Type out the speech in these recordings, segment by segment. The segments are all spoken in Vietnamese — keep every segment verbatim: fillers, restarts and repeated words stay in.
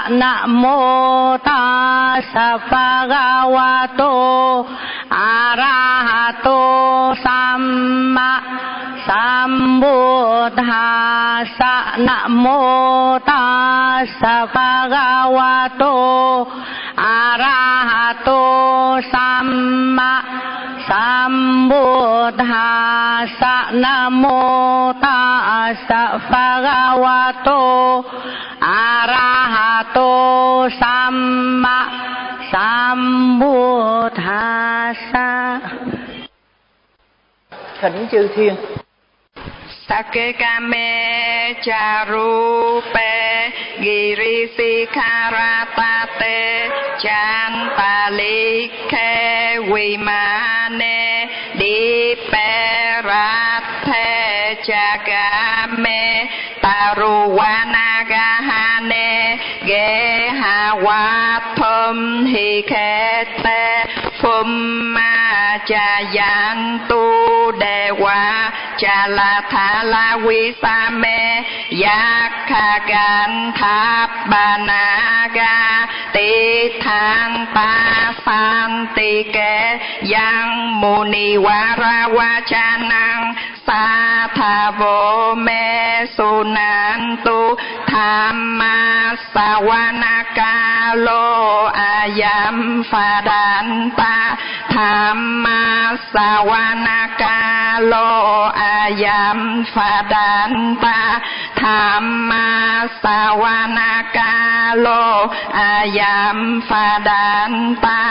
Namo tassa bhagavato arahato samma sambuddhassa. Namo tassa bhagavato arahato samma sambuddhassa. Namo tassa bhagavato arahato samma sambuddhassa. Thỉnh chư thiên. Sakekame charupe girisikaratate chantalike vimane diperathe chagame taruvanagahane gehawathum hikete phumma chayantu dewa chalathala visame yakkaganthabanaga tithang pasantike yang munivaravachanang sathavo me sunantu thamma savanakalo ayam phadanta thamma savanakalo ayam phadanta thamma savanakalo ayam phadanta.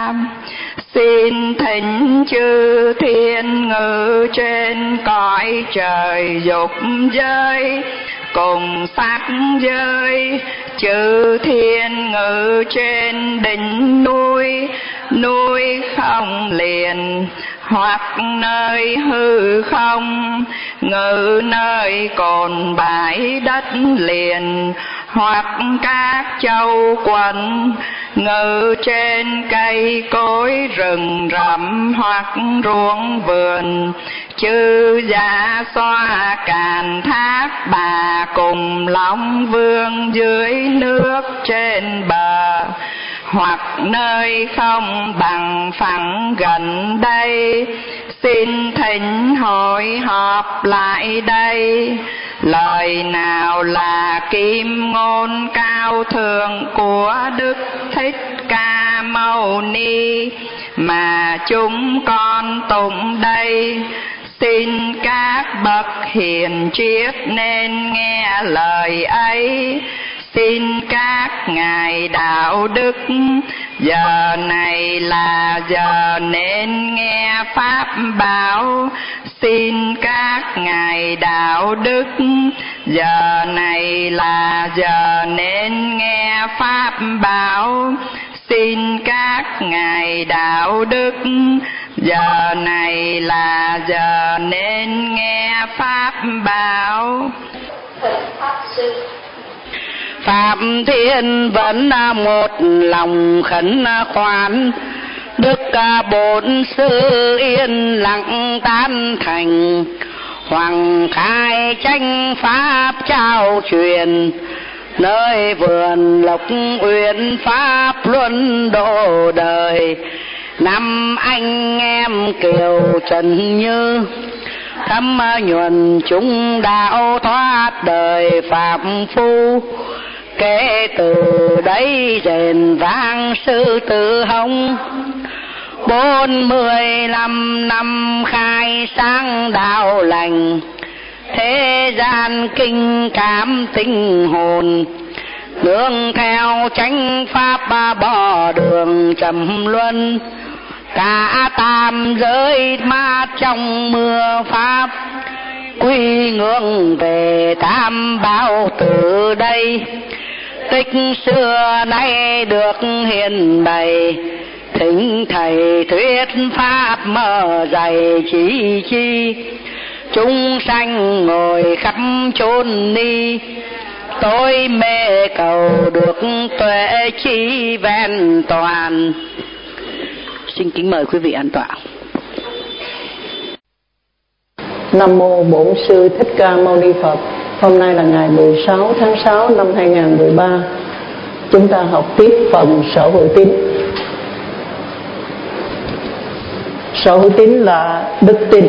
Xin thỉnh chư thiên ngự trên cõi trời dục giới cùng sắc giới, chư thiên ngự trên đỉnh núi, núi không liền hoặc nơi hư không, ngự nơi cồn bãi đất liền hoặc các châu quận, ngự trên cây cối rừng rậm hoặc ruộng vườn, chư dạ xoa càn thác bà cùng long vương dưới nước trên bờ, hoặc nơi không bằng phẳng gần đây. Xin thỉnh hội họp lại đây. Lời nào là kim ngôn cao thượng của Đức Thích Ca Mâu Ni mà chúng con tụng đây? Xin các bậc hiền triết nên nghe lời ấy. Xin các ngài đạo đức, giờ này là giờ nên nghe pháp bảo. Xin các ngài đạo đức, giờ này là giờ nên nghe pháp bảo. Xin các ngài đạo đức, giờ này là giờ nên nghe pháp bảo. Phạm Thiên vẫn một lòng khẩn khoản, Đức Bổn Sư yên lặng tán thành. Hoàng khai tranh pháp trao truyền, nơi vườn Lộc Uyển pháp luân độ đời. Năm anh em Kiều Trần Như, thâm nhuần chúng đạo thoát đời phạm phu. Kể từ đấy rền vang sư tử hồng, bốn mươi lăm năm khai sáng đạo lành. Thế gian kinh cảm tinh hồn, nương theo chánh pháp bỏ đường trầm luân. Cả tam giới mát trong mưa pháp, quy ngưỡng về tam bảo từ đây. Tích xưa nay được hiền bày, thỉnh thầy thuyết pháp mở dày chỉ chi. Chúng sanh ngồi khắp chốn ni, tôi mê cầu được tuệ chi vẹn toàn. Xin kính mời quý vị an tọa. Nam mô Bổn Sư Thích Ca Mâu Ni Phật. Hôm nay là ngày mười sáu tháng sáu năm hai nghìn không trăm mười ba. chúng ta học tiếp phần sở hữu tín. Sở hữu tín là đức tin,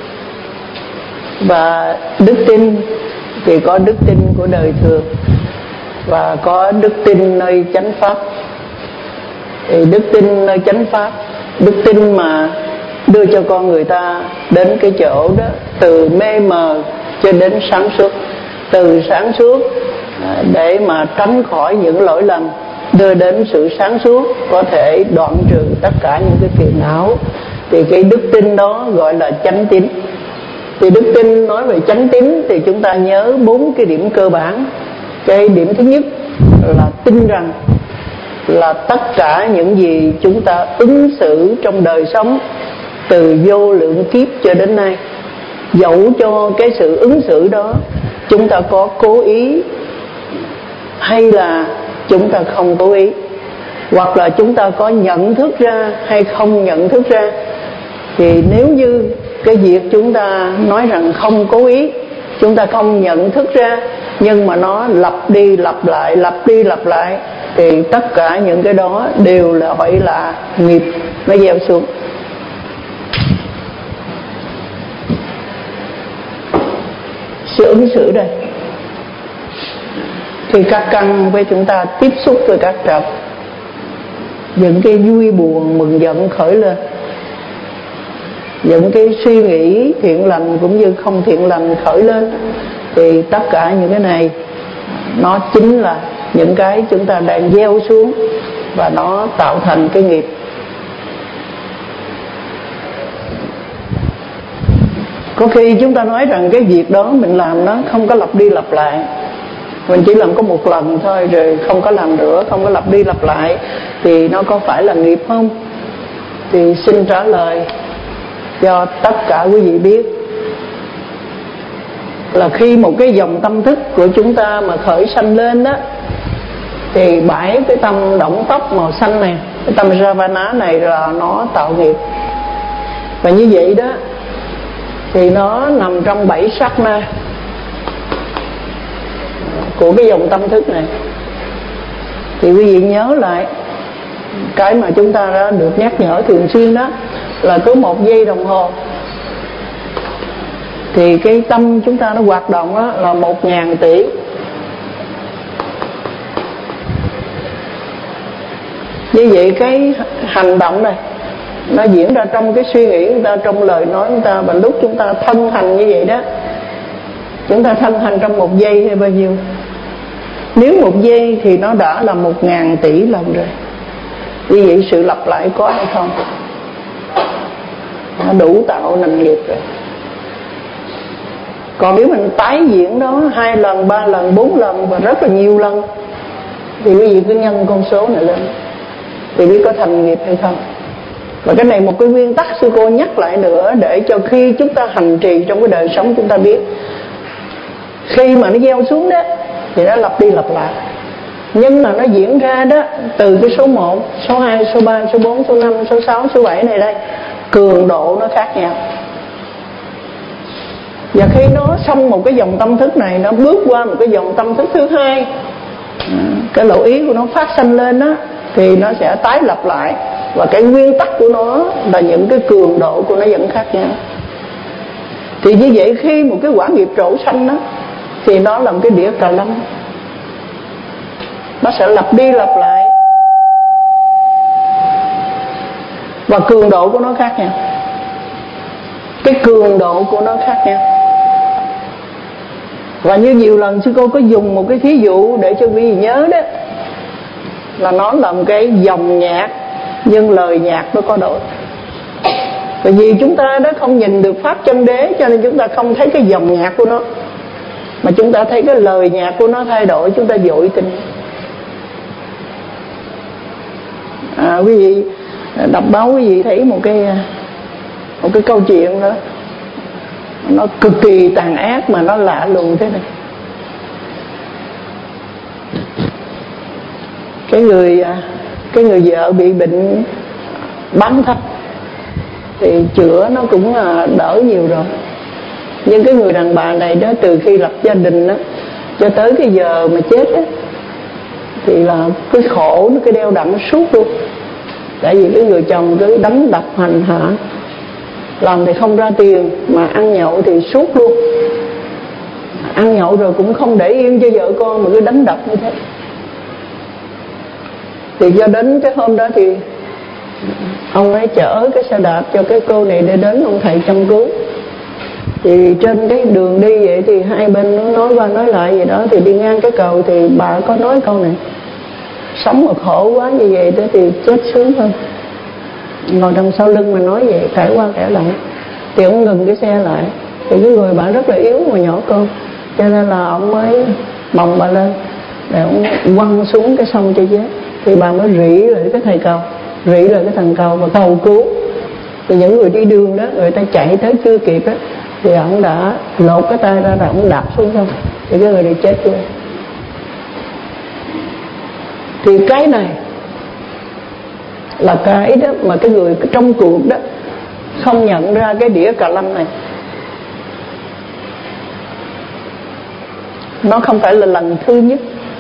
và đức tin thì có đức tin của đời thường và có đức tin nơi chánh pháp. Thì đức tin nơi chánh pháp, đức tin mà đưa cho con người ta đến cái chỗ đó từ mê mờ cho đến sáng suốt, từ sáng suốt để mà tránh khỏi những lỗi lầm đưa đến sự sáng suốt, có thể đoạn trừ tất cả những cái phiền não. Thì cái đức tin đó gọi là chánh tín. Thì đức tin nói về chánh tín thì chúng ta nhớ bốn cái điểm cơ bản. Cái điểm thứ nhất là tin rằng là tất cả những gì chúng ta ứng xử trong đời sống từ vô lượng kiếp cho đến nay, dẫu cho cái sự ứng xử đó chúng ta có cố ý hay là chúng ta không cố ý, hoặc là chúng ta có nhận thức ra hay không nhận thức ra, thì nếu như cái việc chúng ta nói rằng không cố ý, chúng ta không nhận thức ra, nhưng mà nó lặp đi lặp lại, lặp đi lặp lại, thì tất cả những cái đó đều là gọi là nghiệp nó gieo xuống. Sự ứng xử đây, khi các căn với chúng ta tiếp xúc với các trật, những cái vui buồn mừng giận khởi lên, những cái suy nghĩ thiện lành cũng như không thiện lành khởi lên, thì tất cả những cái này nó chính là những cái chúng ta đang gieo xuống và nó tạo thành cái nghiệp. Có khi chúng ta nói rằng cái việc đó mình làm nó không có lặp đi lặp lại, mình chỉ làm có một lần thôi rồi không có làm nữa, không có lặp đi lặp lại, thì nó có phải là nghiệp không? Thì xin trả lời cho tất cả quý vị biết là khi một cái dòng tâm thức của chúng ta mà khởi sanh lên đó, thì bảy cái tâm động tóc màu xanh này, cái tâm Ravana này là nó tạo nghiệp. Và như vậy đó thì nó nằm trong bảy sát na của cái dòng tâm thức này. Thì quý vị nhớ lại cái mà chúng ta đã được nhắc nhở thường xuyên đó, là cứ một giây đồng hồ thì cái tâm chúng ta nó hoạt động đó là một ngàn tỷ. Như vậy cái hành động này nó diễn ra trong cái suy nghĩ của ta, trong lời nói của ta, và lúc chúng ta thân hành như vậy đó, chúng ta thân hành trong một giây hay bao nhiêu? Nếu một giây thì nó đã là một ngàn tỷ lần rồi. Như vậy sự lặp lại có hay không? Nó đủ tạo nên nghiệp rồi. Còn nếu mình tái diễn đó hai lần, ba lần, bốn lần và rất là nhiều lần, thì quý vị cứ nhân con số này lên thì biết có thành nghiệp hay không. Và cái này một cái nguyên tắc sư cô nhắc lại nữa, để cho khi chúng ta hành trì trong cái đời sống chúng ta biết, khi mà nó gieo xuống đó thì nó lặp đi lặp lại, nhưng mà nó diễn ra đó từ cái số một, số hai, số ba, số bốn, số năm, số sáu, số bảy này đây, cường độ nó khác nhau. Và khi nó xong một cái dòng tâm thức này, nó bước qua một cái dòng tâm thức thứ hai, cái lộ ý của nó phát sanh lên đó, thì nó sẽ tái lặp lại. Và cái nguyên tắc của nó là những cái cường độ của nó vẫn khác nhau. Thì như vậy khi một cái quả nghiệp trổ sanh đó, thì nó là một cái đĩa cà lâm, nó sẽ lặp đi lặp lại, và cường độ của nó khác nhau. Cái cường độ của nó khác nhau. Và như nhiều lần sư cô có dùng một cái thí dụ để cho quý vị nhớ đó, là nó là một cái dòng nhạc, nhưng lời nhạc nó có đổi. Bởi vì chúng ta đã không nhìn được pháp chân đế, cho nên chúng ta không thấy cái dòng nhạc của nó, mà chúng ta thấy cái lời nhạc của nó thay đổi, chúng ta vội tin. À, quý vị đọc báo quý vị thấy một cái một cái câu chuyện đó, nó cực kỳ tàn ác mà nó lạ lùng thế này. Cái người cái người vợ bị bệnh bán thấp thì chữa nó cũng đỡ nhiều rồi, nhưng cái người đàn bà này đó, từ khi lập gia đình đó cho tới cái giờ mà chết đó, thì là cái khổ nó cái đeo đẳng suốt luôn. Tại vì cái người chồng cứ đánh đập hành hạ, làm thì không ra tiền, mà ăn nhậu thì suốt luôn. Ăn nhậu rồi cũng không để yên cho vợ con mà cứ đánh đập như thế. Thì do đến cái hôm đó thì ông ấy chở cái xe đạp cho cái cô này để đến ông thầy chăm cứu. Thì trên cái đường đi vậy thì hai bên nó nói qua nói lại gì đó, thì đi ngang cái cầu thì bà có nói câu này: sống mà khổ quá như vậy đó thì chết sướng hơn. Ngồi đằng sau lưng mà nói vậy, cãi qua cãi lại. Thì ông ngừng cái xe lại. Thì cái người bà rất là yếu mà nhỏ con, cho nên là ông mới bồng bà lên để ông quăng xuống cái sông cho chết. Thì bà mới rỉ lại cái thầy cầu, rỉ lại cái thằng cầu và cầu cứu. Thì những người đi đường đó, người ta chạy tới chưa kịp đó, thì ông đã lột cái tay ra rồi ông đạp xuống sông, thì cái người này chết luôn. Thì cái này là cái đó mà cái người trong cuộc đó không nhận ra cái đĩa cà lâm này. Nó không phải là lần thứ nhất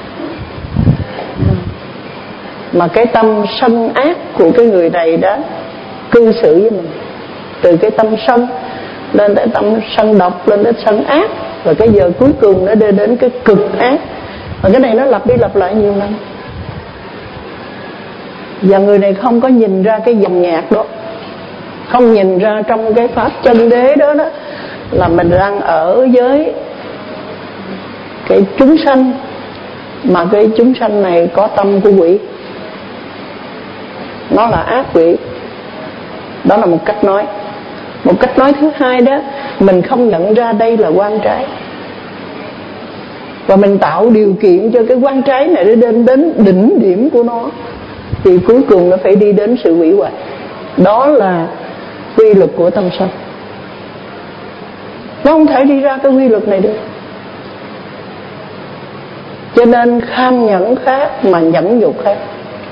mà cái tâm sân ác của cái người này đã cư xử với mình. Từ cái tâm sân lên tới tâm sân độc, lên tới sân ác, và cái giờ cuối cùng nó đưa đến cái cực ác. Và cái này nó lặp đi lặp lại nhiều lần. Và người này không có nhìn ra cái dòng nhạc đó, không nhìn ra trong cái pháp chân đế đó đó là mình đang ở với cái chúng sanh, mà cái chúng sanh này có tâm của quỷ, nó là ác quỷ. Đó là một cách nói. Một cách nói thứ hai đó, mình không nhận ra đây là quan trái, và mình tạo điều kiện cho cái quan trái này để đến đến đỉnh điểm của nó, thì cuối cùng nó phải đi đến sự hủy hoại. Đó là quy luật của tâm sân. Nó không thể đi ra cái quy luật này được. Cho nên kham nhẫn khác mà nhẫn nhục khác.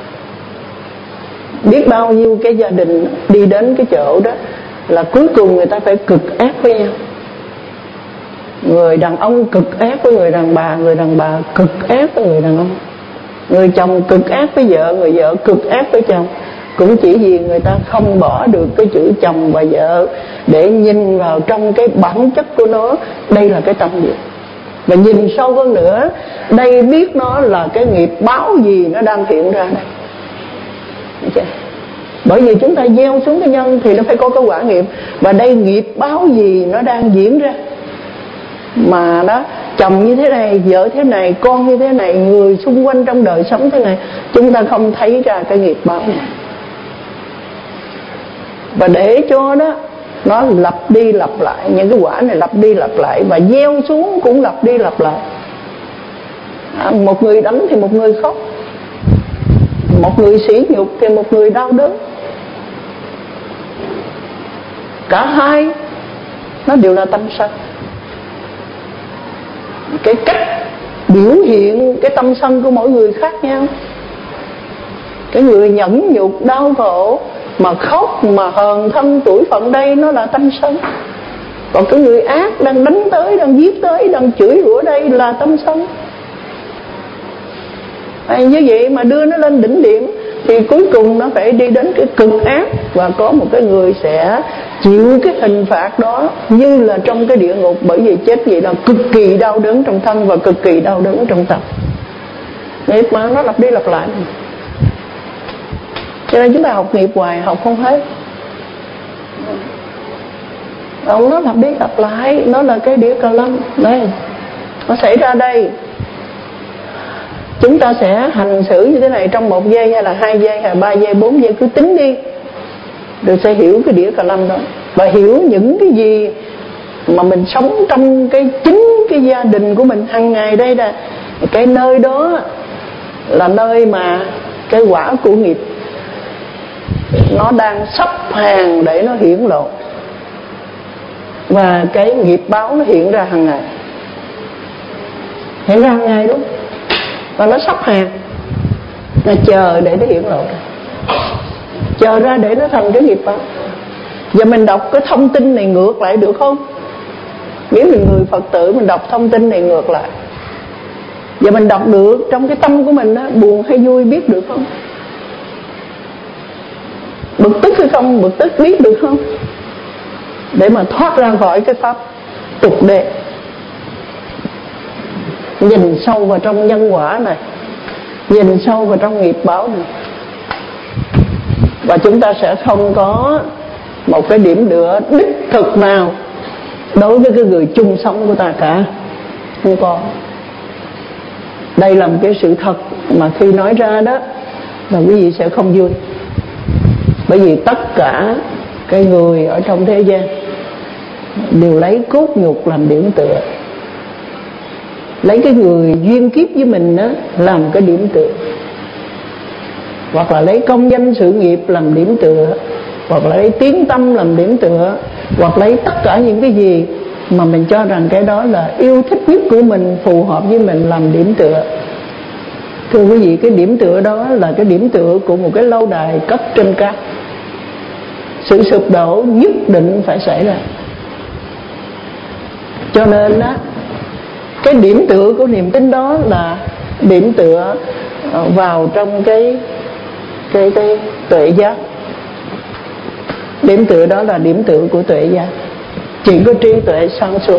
Biết bao nhiêu cái gia đình đi đến cái chỗ đó là cuối cùng người ta phải cực ác với nhau. Người đàn ông cực ác với người đàn bà, người đàn bà cực ác với người đàn ông, người chồng cực ác với vợ, người vợ cực ác với chồng. Cũng chỉ vì người ta không bỏ được cái chữ chồng và vợ để nhìn vào trong cái bản chất của nó, đây là cái tâm gì. Và nhìn sâu hơn nữa, đây biết nó là cái nghiệp báo gì nó đang hiện ra đây. Bởi vì chúng ta gieo xuống cái nhân thì nó phải có cái quả nghiệp. Và đây nghiệp báo gì nó đang diễn ra. Mà đó, chồng như thế này, vợ thế này, con như thế này, người xung quanh trong đời sống thế này, chúng ta không thấy ra cái nghiệp báo này. Và để cho đó nó lặp đi lặp lại, những cái quả này lặp đi lặp lại, và gieo xuống cũng lặp đi lặp lại. À, một người đánh thì một người khóc, một người sỉ nhục thì một người đau đớn. Cả hai nó đều là tâm sân. Cái cách biểu hiện cái tâm sân của mỗi người khác nhau. Cái người nhẫn nhục đau khổ mà khóc mà hờn thân tuổi phận, đây nó là tâm sân. Còn cái người ác đang đánh tới, đang giết tới, đang chửi rủa đây là tâm sân. À, như vậy mà đưa nó lên đỉnh điểm thì cuối cùng nó phải đi đến cái cực ác, và có một cái người sẽ chịu cái hình phạt đó như là trong cái địa ngục. Bởi vì chết vậy là cực kỳ đau đớn trong thân và cực kỳ đau đớn trong tâm. Nghiệp mà nó lặp đi lặp lại, cho nên chúng ta học nghiệp hoài học không hết. Ông nó lặp đi lặp lại, nó là cái đĩa cà lâm đây, nó xảy ra đây. Chúng ta sẽ hành xử như thế này trong một giây hay là hai giây hay là ba giây, bốn giây, cứ tính đi, rồi sẽ hiểu cái đĩa cà lâm đó, và hiểu những cái gì mà mình sống trong cái chính cái gia đình của mình hàng ngày đây nè. Cái nơi đó là nơi mà cái quả của nghiệp nó đang sắp hàng để nó hiển lộ, và cái nghiệp báo nó hiện ra hàng ngày, hiện ra hàng ngày đúng, và nó sắp hàng, là chờ để nó hiển lộ, chờ ra để nó thành cái nghiệp báo. Giờ mình đọc cái thông tin này ngược lại được không? Nếu mình người Phật tử mình đọc thông tin này ngược lại, Và mình đọc được trong cái tâm của mình đó, buồn hay vui biết được không? Bực tức hay không? Bực tức biết được không? Để mà thoát ra khỏi cái pháp tục đế, nhìn sâu vào trong nhân quả này, nhìn sâu vào trong nghiệp báo này, và chúng ta sẽ không có một cái điểm tựa đích thực nào đối với cái người chung sống của ta cả. Không có. Đây là một cái sự thật mà khi nói ra đó là quý vị sẽ không vui. Bởi vì tất cả cái người ở trong thế gian đều lấy cốt nhục làm điểm tựa, lấy cái người duyên kiếp với mình đó làm cái điểm tựa, hoặc là lấy công danh sự nghiệp làm điểm tựa, hoặc là lấy tiếng tâm làm điểm tựa, hoặc lấy tất cả những cái gì mà mình cho rằng cái đó là yêu thích nhất của mình, phù hợp với mình làm điểm tựa. Thưa quý vị, cái điểm tựa đó là cái điểm tựa của một cái lâu đài cất trên cát. Sự sụp đổ nhất định phải xảy ra. Cho nên đó, cái điểm tựa của niềm tin đó là điểm tựa vào trong cái cái cái tuệ giác. Điểm tựa đó là điểm tựa của tuệ giác. Chỉ có trí tuệ sáng suốt.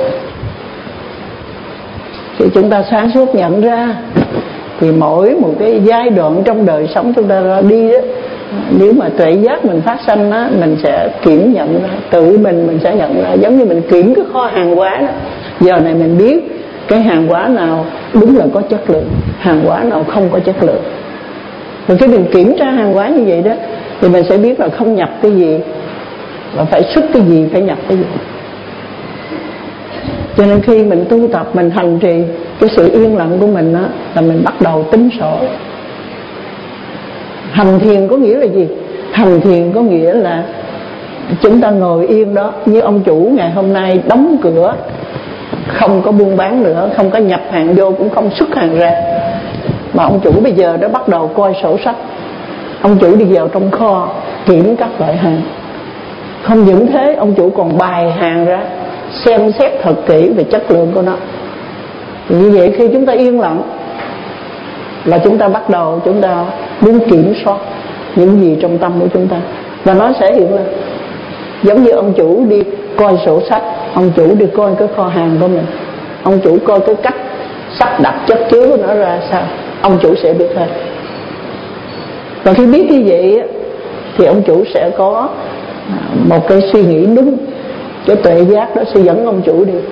Khi chúng ta sáng suốt nhận ra thì mỗi một cái giai đoạn trong đời sống chúng ta ra đi đó, nếu mà tuệ giác mình phát sanh đó, mình sẽ kiểm nhận ra, tự mình mình sẽ nhận ra. Giống như mình kiểm cái kho hàng hóa đó, giờ này mình biết cái hàng hóa nào đúng là có chất lượng, hàng hóa nào không có chất lượng. Rồi khi mình kiểm tra hàng hóa như vậy đó thì mình sẽ biết là không nhập cái gì và phải xuất cái gì, phải nhập cái gì. Cho nên khi mình tu tập, mình hành trì cái sự yên lặng của mình đó, là mình bắt đầu tính sổ. Hành thiền có nghĩa là gì? Hành thiền có nghĩa là chúng ta ngồi yên đó, như ông chủ ngày hôm nay đóng cửa, không có buôn bán nữa, không có nhập hàng vô, cũng không xuất hàng ra, mà ông chủ bây giờ đã bắt đầu coi sổ sách. Ông chủ đi vào trong kho kiểm các loại hàng. Không những thế, ông chủ còn bài hàng ra, xem xét thật kỹ về chất lượng của nó. Thì như vậy khi chúng ta yên lặng là chúng ta bắt đầu chúng ta muốn kiểm soát những gì trong tâm của chúng ta, và nó sẽ hiện lên. Giống như ông chủ đi coi sổ sách, ông chủ đi coi cái kho hàng của mình, ông chủ coi cái cách sắp đặt chất chứa của nó ra sao, ông chủ sẽ biết hết. Và khi biết như vậy thì ông chủ sẽ có một cái suy nghĩ đúng, cái tuệ giác đó sẽ dẫn ông chủ đi.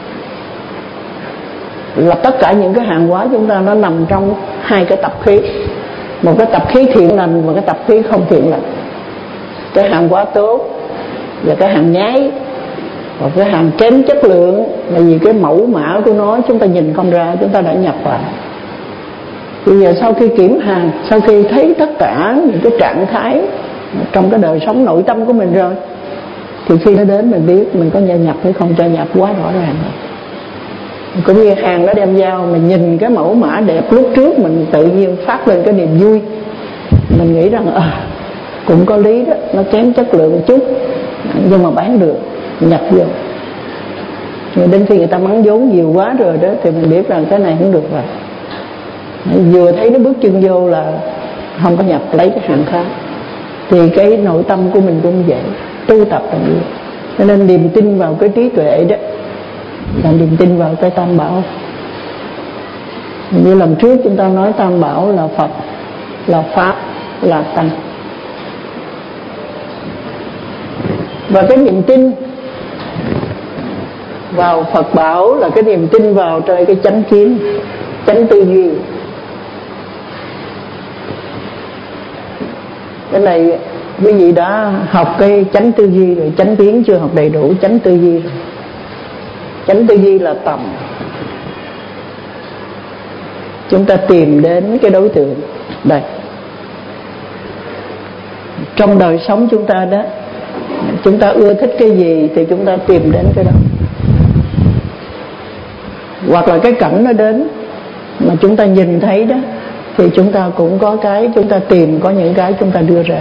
Là tất cả những cái hàng hóa chúng ta nó nằm trong hai cái tập khí, một cái tập khí thiện lành và cái tập khí không thiện lành. Cái hàng hóa tốt và cái hàng nhái, và cái hàng kém chất lượng là vì cái mẫu mã của nó chúng ta nhìn không ra, chúng ta đã nhập vào. Bây giờ sau khi kiểm hàng, sau khi thấy tất cả những cái trạng thái trong cái đời sống nội tâm của mình rồi, thì khi nó đến mình biết mình có nhập hay không cho nhập quá rõ ràng rồi. Cũng như hàng nó đem giao, mình nhìn cái mẫu mã đẹp lúc trước mình tự nhiên phát lên cái niềm vui, mình nghĩ rằng à, cũng có lý đó, nó kém chất lượng một chút nhưng mà bán được, nhập vô. Nhưng đến khi người ta mắng vốn nhiều quá rồi đó thì mình biết rằng cái này không được rồi. Vừa thấy nó bước chân vô là không có nhập, lấy cái hàng khác. Thì cái nội tâm của mình cũng vậy, tu tập là như vậy. Cho nên niềm tin vào cái trí tuệ đó là niềm tin vào cái tam bảo. Như lần trước chúng ta nói tam bảo là Phật, là Pháp, là Tăng. Và cái niềm tin vào Phật bảo là cái niềm tin vào trời cái chánh kiến, chánh tư duy. Cái này quý vị đã học cái chánh tư duy rồi, chánh kiến chưa học đầy đủ chánh tư duy rồi. Chánh tư duy là tầm. Chúng ta tìm đến cái đối tượng đây. Trong đời sống chúng ta đó, chúng ta ưa thích cái gì thì chúng ta tìm đến cái đó. Hoặc là cái cảnh nó đến mà chúng ta nhìn thấy đó, thì chúng ta cũng có cái chúng ta tìm, có những cái chúng ta đưa ra.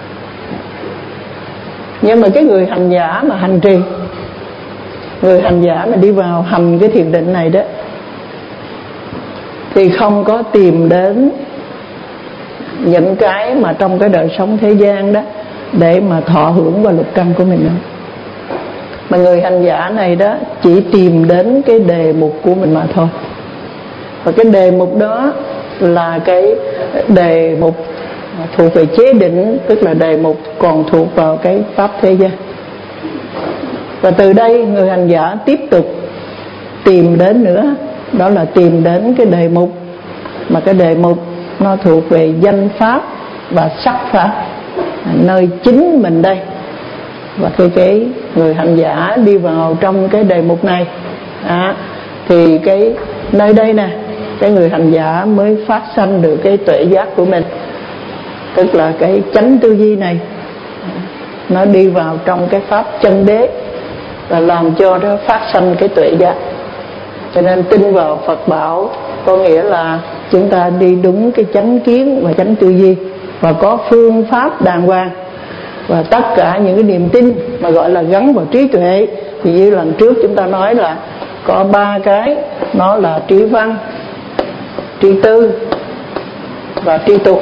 Nhưng mà cái người hành giả mà hành trì, người hành giả mà đi vào hành cái thiền định này đó, thì không có tìm đến những cái mà trong cái đời sống thế gian đó để mà thọ hưởng vào lục căn của mình nữa. Mà người hành giả này đó chỉ tìm đến cái đề mục của mình mà thôi. Và cái đề mục đó là cái đề mục thuộc về chế định, tức là đề mục còn thuộc vào cái pháp thế gian. Và từ đây người hành giả tiếp tục tìm đến nữa, đó là tìm đến cái đề mục mà cái đề mục nó thuộc về danh pháp và sắc pháp, nơi chính mình đây. Và khi cái người hành giả đi vào trong cái đề mục này à, thì cái nơi đây nè, cái người hành giả mới phát sanh được cái tuệ giác của mình, tức là cái chánh tư duy này nó đi vào trong cái pháp chân đế và làm cho nó phát sanh cái tuệ giác. Cho nên tin vào Phật bảo có nghĩa là chúng ta đi đúng cái chánh kiến và chánh tư duy, và có phương pháp đàng hoàng. Và tất cả những cái niềm tin mà gọi là gắn vào trí tuệ, thì như lần trước chúng ta nói là có ba cái, nó là trí văn, trí tư và trí tục.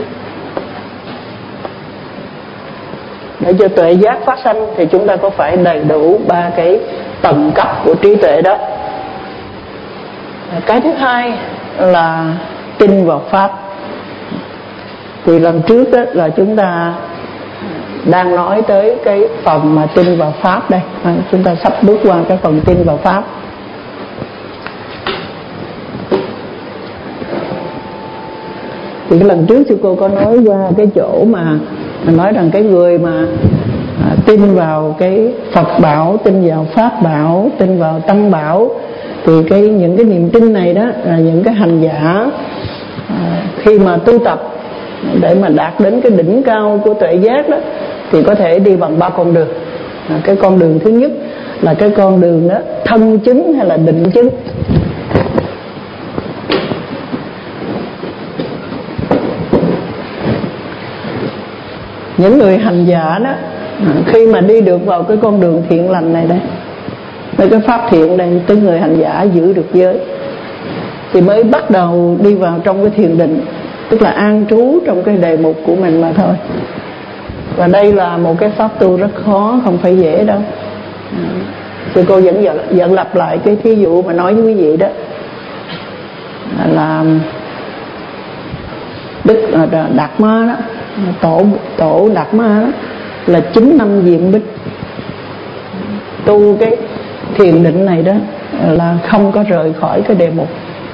Để cho tuệ giác phát sanh thì chúng ta có phải đầy đủ ba cái tầng cấp của trí tuệ đó. Cái thứ hai là tin vào pháp. Thì lần trước đó là chúng ta đang nói tới cái phần mà tin vào pháp đây. À, chúng ta sắp bước qua cái phần tin vào pháp. Thì cái lần trước sư cô có nói qua cái chỗ mà nói rằng cái người mà à, tin vào cái Phật bảo, tin vào pháp bảo, tin vào tăng bảo, thì cái những cái niềm tin này đó là những cái hành giả à, khi mà tu tập để mà đạt đến cái đỉnh cao của tuệ giác đó thì có thể đi bằng ba con đường. À, cái con đường thứ nhất là cái con đường đó thân chứng hay là định chứng. Những người hành giả đó khi mà đi được vào cái con đường thiện lành này đây, với cái pháp thiện đây, tới người hành giả giữ được giới, thì mới bắt đầu đi vào trong cái thiền định, tức là an trú trong cái đề mục của mình mà thôi. Và đây là một cái pháp tu rất khó, không phải dễ đâu. Thì cô vẫn dẫn lặp lại cái thí dụ mà nói với quý vị đó, là Đức Đạt Ma đó, tổ tổ Đạt Ma đó là chín năm diệm bích, tu cái thiền định này đó là không có rời khỏi cái đề mục,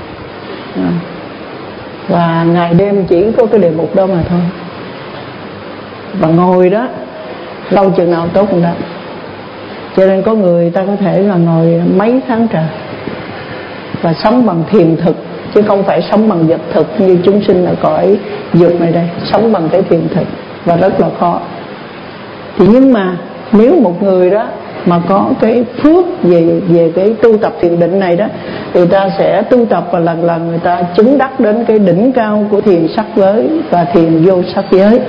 và ngày đêm chỉ có cái đề mục đó mà thôi. Và ngồi đó lâu chừng nào tốt hơn đó. Cho nên có người ta có thể là ngồi mấy tháng trời và sống bằng thiền thực, chứ không phải sống bằng vật thực như chúng sinh ở cõi dục này đây, sống bằng cái thiền thực và rất là khó. Thì nhưng mà nếu một người đó mà có cái phước về về cái tu tập thiền định này đó, thì ta sẽ tu tập và lần lần người ta chứng đắc đến cái đỉnh cao của thiền sắc giới và thiền vô sắc giới.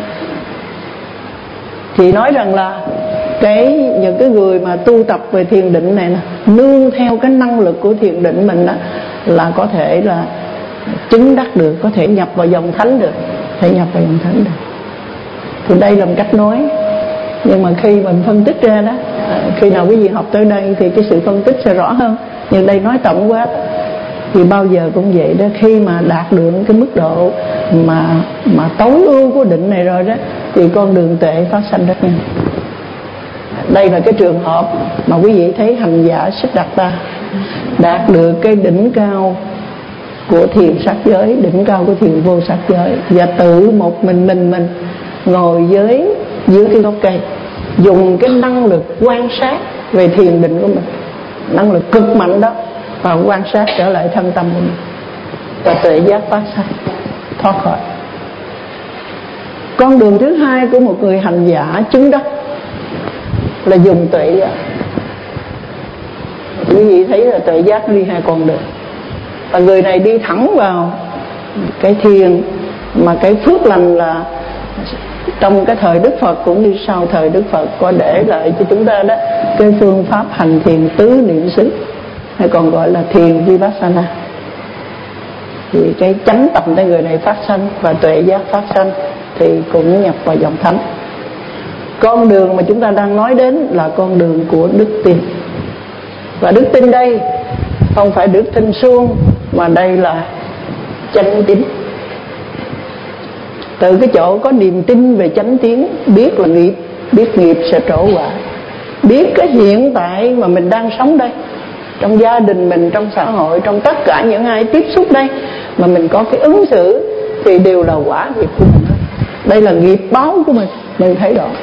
Thì nói rằng là cái những cái người mà tu tập về thiền định này nương theo cái năng lực của thiền định mình đó, là có thể là chứng đắc được, có thể nhập vào dòng thánh được, thể nhập vào dòng thánh được. Thì đây là một cách nói, nhưng mà khi mình phân tích ra đó, khi nào quý vị học tới đây thì cái sự phân tích sẽ rõ hơn. Nhưng đây nói tổng quá, thì bao giờ cũng vậy đó, khi mà đạt được cái mức độ mà mà tối ưu của định này rồi đó, thì con đường tuệ phát sanh rất nhanh. Đây là cái trường hợp mà quý vị thấy hành giả Siddhartha đạt được cái đỉnh cao của thiền sắc giới, đỉnh cao của thiền vô sắc giới, và tự một mình mình mình ngồi dưới dưới cái gốc cây, dùng cái năng lực quan sát về thiền định của mình, năng lực cực mạnh đó, và quan sát trở lại thân tâm của mình, và tuệ giác phát sanh thoát khỏi. Con đường thứ hai của một người hành giả chứng đắc là dùng tuệ giác. Quý vị thấy là tuệ giác đi hai con đường, và người này đi thẳng vào cái thiền mà cái phước lành là trong cái thời Đức Phật cũng như sau thời Đức Phật có để lại cho chúng ta đó, cái phương pháp hành thiền tứ niệm xứ, hay còn gọi là thiền Vipassana. thì cái chánh tâm tới người này phát sanh và tuệ giác phát sanh thì cũng nhập vào dòng thánh. Con đường mà chúng ta đang nói đến là con đường của đức tin. Và đức tin đây không phải đức tin suông, mà đây là chánh tín. Từ cái chỗ có niềm tin về chánh tín, biết là nghiệp, biết nghiệp sẽ trổ quả, biết cái hiện tại mà mình đang sống đây, trong gia đình mình, trong xã hội, trong tất cả những ai tiếp xúc đây, mà mình có cái ứng xử thì đều là quả nghiệp của mình. Đây là nghiệp báo của mình, mình thấy rõ.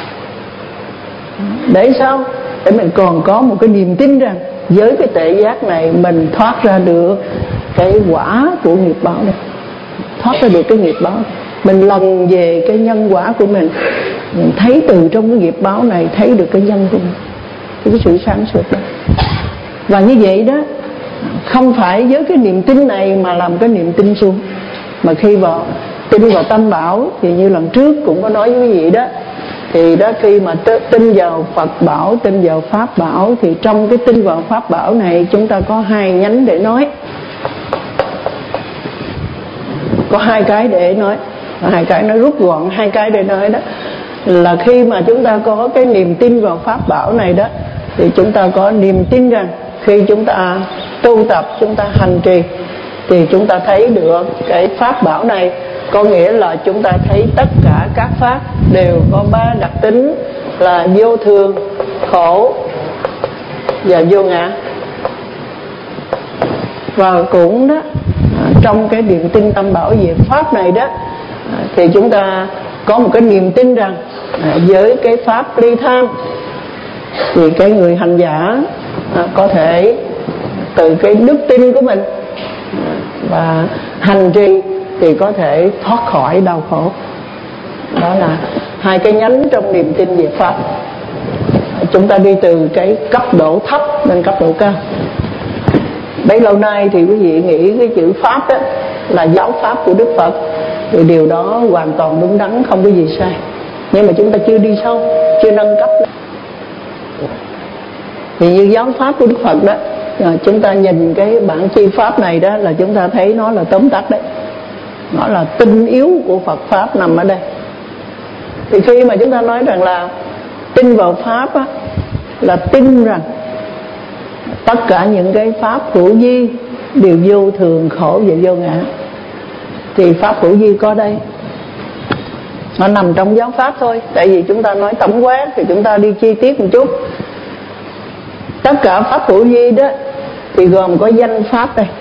Để sao? Để mình còn có một cái niềm tin rằng với cái tuệ giác này mình thoát ra được cái quả của nghiệp báo này, thoát ra được cái nghiệp báo này. Mình lần về cái nhân quả của mình, mình thấy từ trong cái nghiệp báo này thấy được cái nhân của mình, cái sự sáng suốt đó. Và như vậy đó, không phải với cái niềm tin này mà làm cái niềm tin suông, mà khi vào tin vào Tam Bảo thì như lần trước cũng có nói với quý vị đó, thì đó khi mà tin vào Phật Bảo, tin vào Pháp Bảo, thì trong cái tin vào Pháp Bảo này chúng ta có hai nhánh để nói, có hai cái để nói, hai cái nó rút gọn hai cái để nói đó là khi mà chúng ta có cái niềm tin vào Pháp Bảo này đó, thì chúng ta có niềm tin rằng khi chúng ta tu tập, chúng ta hành trì thì chúng ta thấy được cái Pháp Bảo này. Có nghĩa là chúng ta thấy tất cả các Pháp đều có ba đặc tính là vô thường, khổ và vô ngã. Và cũng đó, trong cái niềm tin Tam Bảo về Pháp này đó, thì chúng ta có một cái niềm tin rằng với cái Pháp ly tham thì cái người hành giả có thể từ cái đức tin của mình và hành trì thì có thể thoát khỏi đau khổ. Đó là hai cái nhánh trong niềm tin về Pháp. Chúng ta đi từ cái cấp độ thấp lên cấp độ cao. Bấy lâu nay thì quý vị nghĩ cái chữ Pháp đó là giáo Pháp của Đức Phật, thì điều đó hoàn toàn đúng đắn, không có gì sai. Nhưng mà chúng ta chưa đi sâu, chưa nâng cấp đó. Thì như giáo Pháp của Đức Phật đó, chúng ta nhìn cái bản chi Pháp này đó là chúng ta thấy nó là tóm tắt đấy. Nó là tinh yếu của Phật Pháp nằm ở đây. Thì khi mà chúng ta nói rằng là tin vào Pháp á, là tin rằng tất cả những cái Pháp hữu vi đều vô thường, khổ và vô ngã. Thì Pháp hữu vi có đây, nó nằm trong giáo Pháp thôi. Tại vì chúng ta nói tổng quát thì chúng ta đi chi tiết một chút. Tất cả Pháp hữu vi đó thì gồm có danh Pháp đây.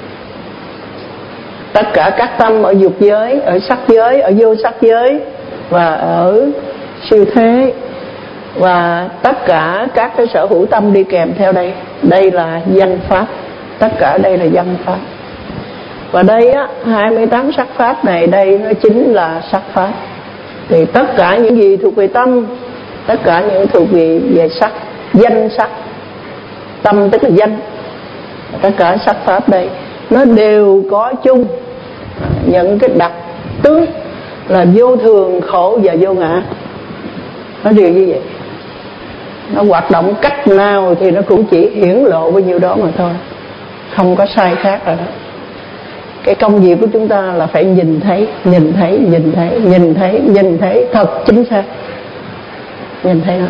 Tất cả các tâm ở dục giới, ở sắc giới, ở vô sắc giới và ở siêu thế, và tất cả các cái sở hữu tâm đi kèm theo đây, đây là danh Pháp. Tất cả đây là danh Pháp. Và đây á, hai mươi tám sắc Pháp này, đây nó chính là sắc Pháp. Thì tất cả những gì thuộc về tâm, tất cả những thuộc về, về sắc, danh sắc. Tâm tức là danh. Tất cả sắc Pháp đây nó đều có chung những cái đặc tướng là vô thường, khổ và vô ngã. Nó đều như vậy. Nó hoạt động cách nào thì nó cũng chỉ hiển lộ bao nhiêu đó mà thôi, không có sai khác rồi đó. Cái công việc của chúng ta là phải nhìn thấy, nhìn thấy, nhìn thấy, nhìn thấy, nhìn thấy thật chính xác, nhìn thấy nó.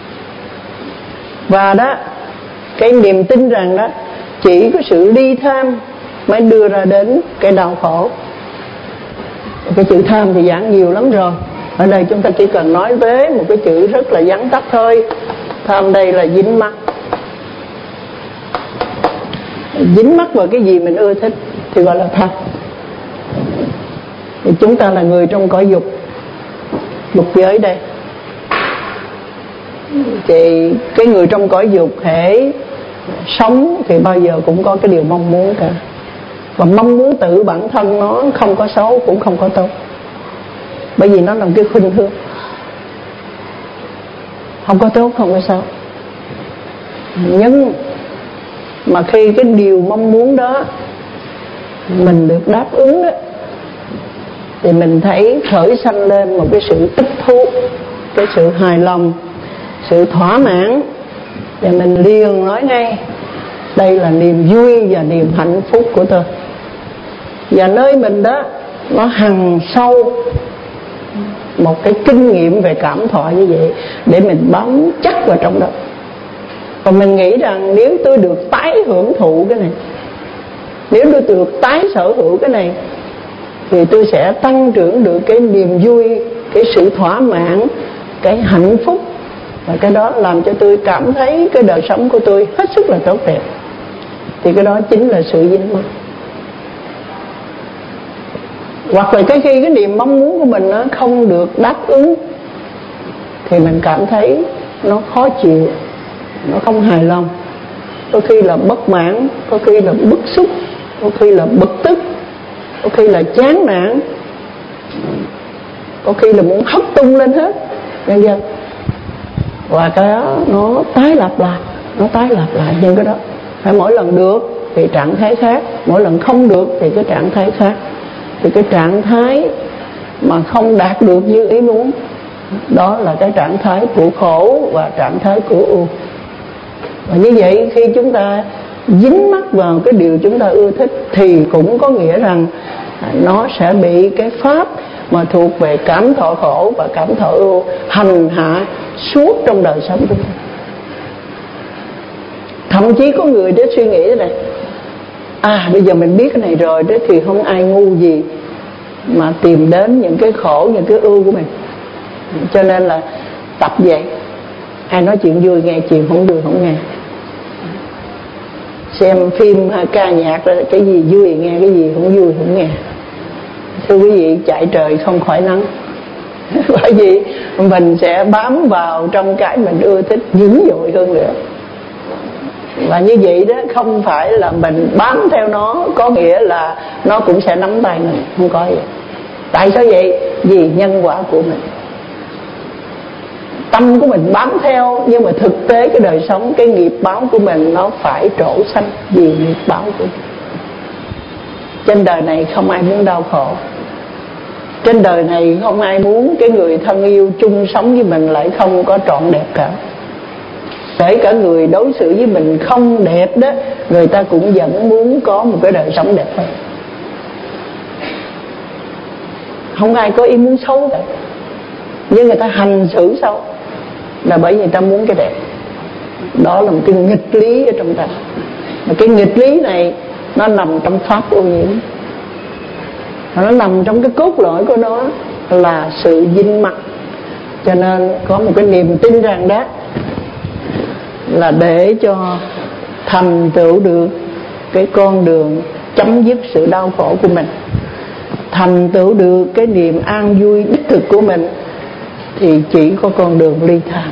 Và đó, cái niềm tin rằng đó chỉ có sự ly tham mới đưa ra đến cái đau khổ. Cái chữ tham thì giảng nhiều lắm rồi. Ở đây chúng ta chỉ cần nói tới một cái chữ rất là vắn tắt thôi. Tham đây là dính mắc. Dính mắc vào cái gì mình ưa thích thì gọi là tham. Thì chúng ta là người trong cõi dục, dục giới đây. Thì cái người trong cõi dục hễ sống thì bao giờ cũng có cái điều mong muốn cả. Và mong muốn tự bản thân nó không có xấu cũng không có tốt, bởi vì nó là một cái khuynh hướng, không có tốt không có xấu. Nhưng mà khi cái điều mong muốn đó mình được đáp ứng đó, thì mình thấy khởi sanh lên một cái sự thích thú, cái sự hài lòng, sự thỏa mãn, và mình liền nói ngay đây là niềm vui và niềm hạnh phúc của tôi. Và nơi mình đó nó hằn sâu một cái kinh nghiệm về cảm thọ như vậy, để mình bám chắc vào trong đó. Và mình nghĩ rằng nếu tôi được tái hưởng thụ cái này, nếu tôi được tái sở hữu cái này, thì tôi sẽ tăng trưởng được cái niềm vui, cái sự thỏa mãn, cái hạnh phúc. Và cái đó làm cho tôi cảm thấy cái đời sống của tôi hết sức là tốt đẹp. Thì cái đó chính là sự dính mắc. Hoặc là cái khi cái niềm mong muốn của mình nó không được đáp ứng, thì mình cảm thấy nó khó chịu, nó không hài lòng, có khi là bất mãn, có khi là bức xúc, có khi là bực tức, có khi là chán nản, có khi là muốn hất tung lên hết, vân vân. Và cái đó nó tái lặp lại, nó tái lặp lại nhưng cái đó phải mỗi lần được thì trạng thái khác, mỗi lần không được thì cái trạng thái khác. Thì cái trạng thái mà không đạt được như ý muốn, đó là cái trạng thái của khổ và trạng thái của ưu. Và như vậy khi chúng ta dính mắc vào cái điều chúng ta ưa thích, thì cũng có nghĩa rằng nó sẽ bị cái pháp mà thuộc về cảm thọ khổ và cảm thọ ưu hành hạ suốt trong đời sống chúng ta. Thậm chí có người đó suy nghĩ thế này: à bây giờ mình biết cái này rồi đó, thì không ai ngu gì mà tìm đến những cái khổ, những cái ưu của mình. Cho nên là tập vậy, ai nói chuyện vui nghe, chuyện không vui không nghe. Xem phim hay ca nhạc cái gì vui nghe, cái gì không vui không nghe. Thưa quý vị, chạy trời không khỏi nắng. Bởi vì mình sẽ bám vào trong cái mình ưa thích dữ dội hơn nữa. Và như vậy đó, không phải là mình bám theo nó có nghĩa là nó cũng sẽ nắm tay mình, không có vậy. Tại sao vậy? Vì nhân quả của mình, tâm của mình bám theo, nhưng mà thực tế cái đời sống, cái nghiệp báo của mình nó phải trổ sanh vì nghiệp báo của mình. Trên đời này không ai muốn đau khổ, trên đời này không ai muốn cái người thân yêu chung sống với mình lại không có trọn đẹp cả. Kể cả người đối xử với mình không đẹp đó, người ta cũng vẫn muốn có một cái đời sống đẹp hơn. Không ai có ý muốn xấu cả, nhưng người ta hành xử xấu là bởi vì người ta muốn cái đẹp. Đó là một cái nghịch lý ở trong ta. Mà cái nghịch lý này nó nằm trong pháp ô nhiễm, nó nằm trong cái cốt lõi của nó là sự dính mắc. Cho nên có một cái niềm tin rằng đó là để cho thành tựu được cái con đường chấm dứt sự đau khổ của mình, thành tựu được cái niềm an vui đích thực của mình, thì chỉ có con đường ly tham.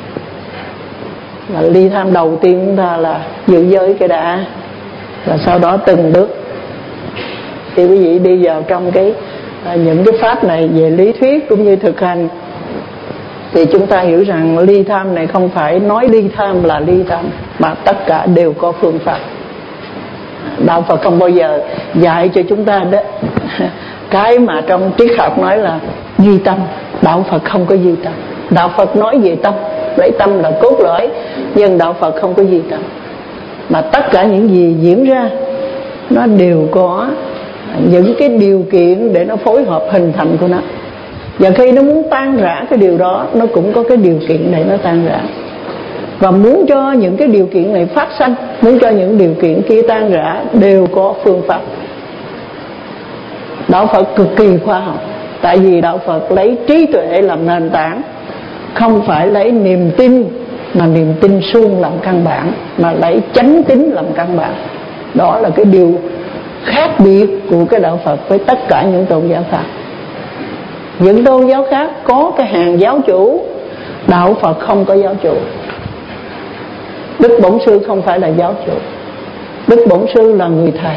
Và ly tham đầu tiên chúng ta là giữ giới cái đã, và sau đó từng bước. Thì quý vị đi vào trong cái những cái pháp này về lý thuyết cũng như thực hành, thì chúng ta hiểu rằng ly tham này không phải nói ly tham là ly tham, mà tất cả đều có phương pháp. Đạo Phật không bao giờ dạy cho chúng ta đó cái mà trong triết học nói là duy tâm. Đạo Phật không có duy tâm. Đạo Phật nói về tâm, lấy tâm là cốt lõi, nhưng Đạo Phật không có duy tâm. Mà tất cả những gì diễn ra nó đều có những cái điều kiện để nó phối hợp hình thành của nó. Và khi nó muốn tan rã cái điều đó, nó cũng có cái điều kiện để nó tan rã. Và muốn cho những cái điều kiện này phát sanh, muốn cho những điều kiện kia tan rã, đều có phương pháp. Đạo Phật cực kỳ khoa học, tại vì Đạo Phật lấy trí tuệ làm nền tảng, không phải lấy niềm tin mà niềm tin suông làm căn bản, mà lấy chánh tín làm căn bản. Đó là cái điều khác biệt của cái Đạo Phật với tất cả những tôn giáo khác. Những tôn giáo khác có cái hàng giáo chủ, Đạo Phật không có giáo chủ. Đức Bổn Sư không phải là giáo chủ, Đức Bổn Sư là người thầy.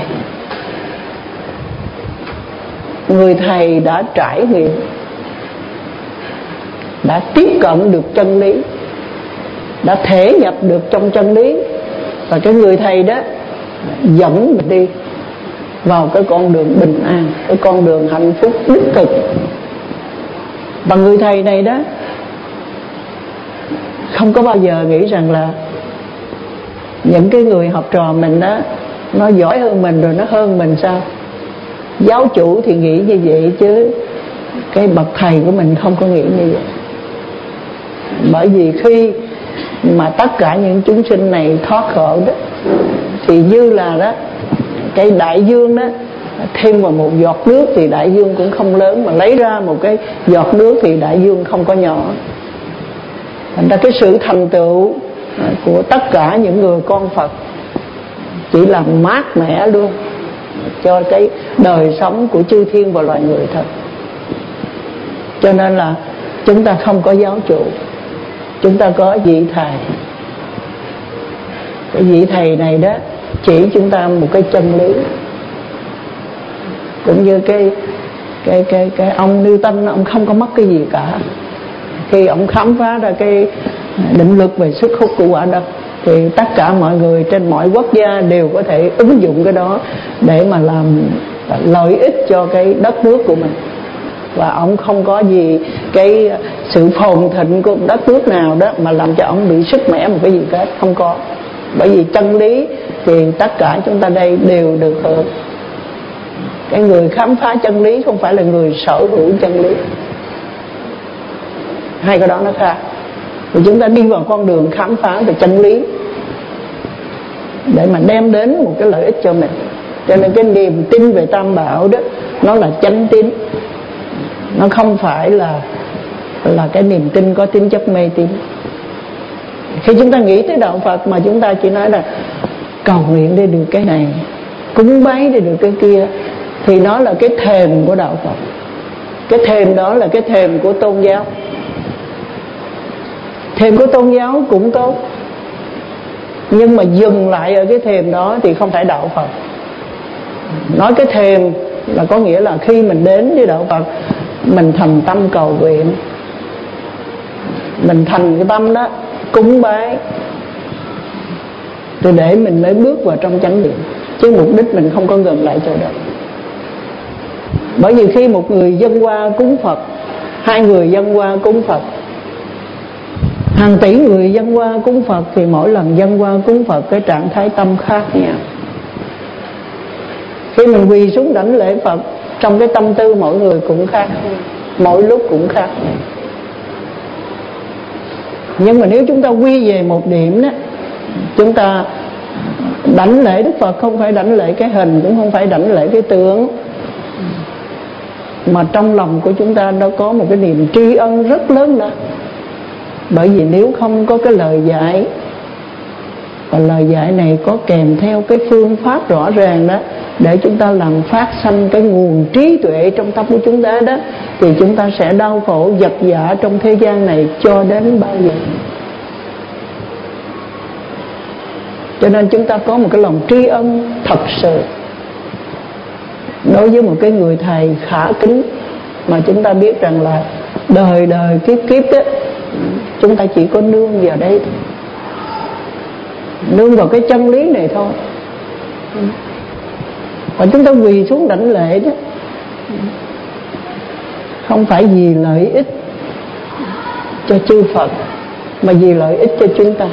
Người thầy đã trải nghiệm, đã tiếp cận được chân lý, đã thể nhập được trong chân lý. Và cái người thầy đó dẫn mình đi vào cái con đường bình an, cái con đường hạnh phúc đích thực. Và người thầy này đó không có bao giờ nghĩ rằng là những cái người học trò mình đó nó giỏi hơn mình rồi nó hơn mình sao. Giáo chủ thì nghĩ như vậy, chứ cái bậc thầy của mình không có nghĩ như vậy. Bởi vì khi mà tất cả những chúng sinh này thoát khổ đó, thì như là đó, cái đại dương đó, thêm vào một giọt nước thì đại dương cũng không lớn, mà lấy ra một cái giọt nước thì đại dương không có nhỏ. Thành ra cái sự thành tựu của tất cả những người con Phật chỉ là mát mẻ luôn cho cái đời sống của chư thiên và loài người thôi. Cho nên là chúng ta không có giáo chủ, chúng ta có vị thầy. Cái vị thầy này đó chỉ chúng ta một cái chân lý. Cũng như cái cái cái cái ông Newton, ông không có mất cái gì cả. Khi ông khám phá ra cái định luật về sức hút của quả đất, thì tất cả mọi người trên mọi quốc gia đều có thể ứng dụng cái đó để mà làm lợi ích cho cái đất nước của mình. Và ông không có gì cái sự phồn thịnh của đất nước nào đó mà làm cho ông bị sức mẻ một cái gì hết, không có. Bởi vì chân lý thì tất cả chúng ta đây đều được hưởng. Cái người khám phá chân lý không phải là người sở hữu chân lý, hai cái đó nó khác. Thì chúng ta đi vào con đường khám phá về chân lý để mà đem đến một cái lợi ích cho mình. Cho nên cái niềm tin về Tam Bảo đó, nó là chánh tín, nó không phải là là cái niềm tin có tính chất mê tín. Khi chúng ta nghĩ tới đạo Phật mà chúng ta chỉ nói là cầu nguyện để được cái này, cúng bái để được cái kia, thì nó là cái thềm của đạo Phật. Cái thềm đó là cái thềm của tôn giáo. Thềm của tôn giáo cũng tốt, nhưng mà dừng lại ở cái thềm đó thì không phải đạo Phật. Nói cái thềm là có nghĩa là khi mình đến với đạo Phật, mình thành tâm cầu nguyện, mình thành cái tâm đó cúng bái, thì để mình mới bước vào trong chánh niệm. Chứ mục đích mình không có ngừng lại chỗ đó. Bởi vì khi một người dâng hoa cúng Phật, hai người dâng hoa cúng Phật, hàng tỷ người dâng hoa cúng Phật, thì mỗi lần dâng hoa cúng Phật cái trạng thái tâm khác nhau. Khi mình quỳ xuống đảnh lễ Phật, trong cái tâm tư mỗi người cũng khác, mỗi lúc cũng khác. Nhưng mà nếu chúng ta quy về một điểm đó, chúng ta đảnh lễ Đức Phật không phải đảnh lễ cái hình, cũng không phải đảnh lễ cái tướng, mà trong lòng của chúng ta đã có một cái niềm tri ân rất lớn đó. Bởi vì nếu không có cái lời dạy, và lời dạy này có kèm theo cái phương pháp rõ ràng đó, để chúng ta làm phát sanh cái nguồn trí tuệ trong tâm của chúng ta đó, thì chúng ta sẽ đau khổ vật vã trong thế gian này cho đến bao giờ. Cho nên chúng ta có một cái lòng tri ân thật sự đối với một cái người thầy khả kính, mà chúng ta biết rằng là đời đời kiếp kiếp đó, chúng ta chỉ có nương vào đây thôi, nương vào cái chân lý này thôi. Và chúng ta quỳ xuống đảnh lễ đó, không phải vì lợi ích cho chư Phật, mà vì lợi ích cho chúng ta.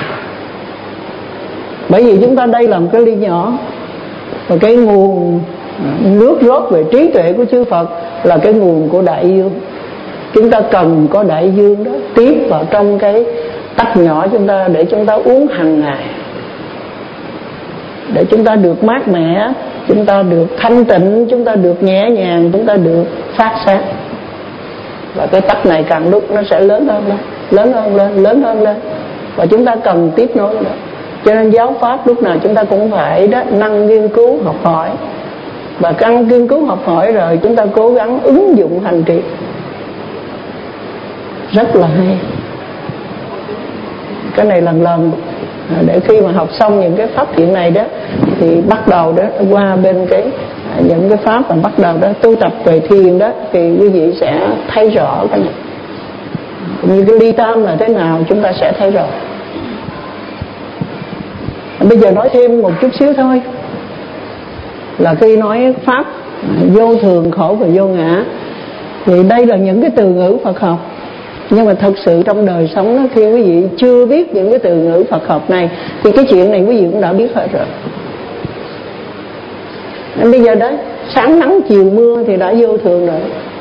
Bởi vì chúng ta đây là một cái ly nhỏ, và cái nguồn nước rót về trí tuệ của chư Phật là cái nguồn của đại dương. Chúng ta cần có đại dương đó tiếp vào trong cái tách nhỏ chúng ta, để chúng ta uống hàng ngày, để chúng ta được mát mẻ, chúng ta được thanh tịnh, chúng ta được nhẹ nhàng, chúng ta được phát sáng. Và cái tách này càng lúc nó sẽ lớn hơn lên, lớn hơn lên, lớn hơn lên, và chúng ta cần tiếp nối đó. Cho nên giáo pháp lúc nào chúng ta cũng phải đó năng nghiên cứu học hỏi, và căn nghiên cứu học hỏi rồi chúng ta cố gắng ứng dụng hành trì, rất là hay. Cái này lần lần để khi mà học xong những cái pháp hiện này đó, thì bắt đầu đó qua bên cái những cái pháp mà bắt đầu đó tu tập về thiền đó, thì quý vị sẽ thấy rõ cái này. Cũng như cái ly tam là thế nào chúng ta sẽ thấy rõ. Bây giờ nói thêm một chút xíu thôi, là khi nói pháp vô thường, khổ và vô ngã, thì đây là những cái từ ngữ Phật học. Nhưng mà thật sự trong đời sống đó, khi quý vị chưa biết những cái từ ngữ Phật học này, thì cái chuyện này quý vị cũng đã biết hết rồi. Nên bây giờ đó sáng nắng chiều mưa thì đã vô thường rồi.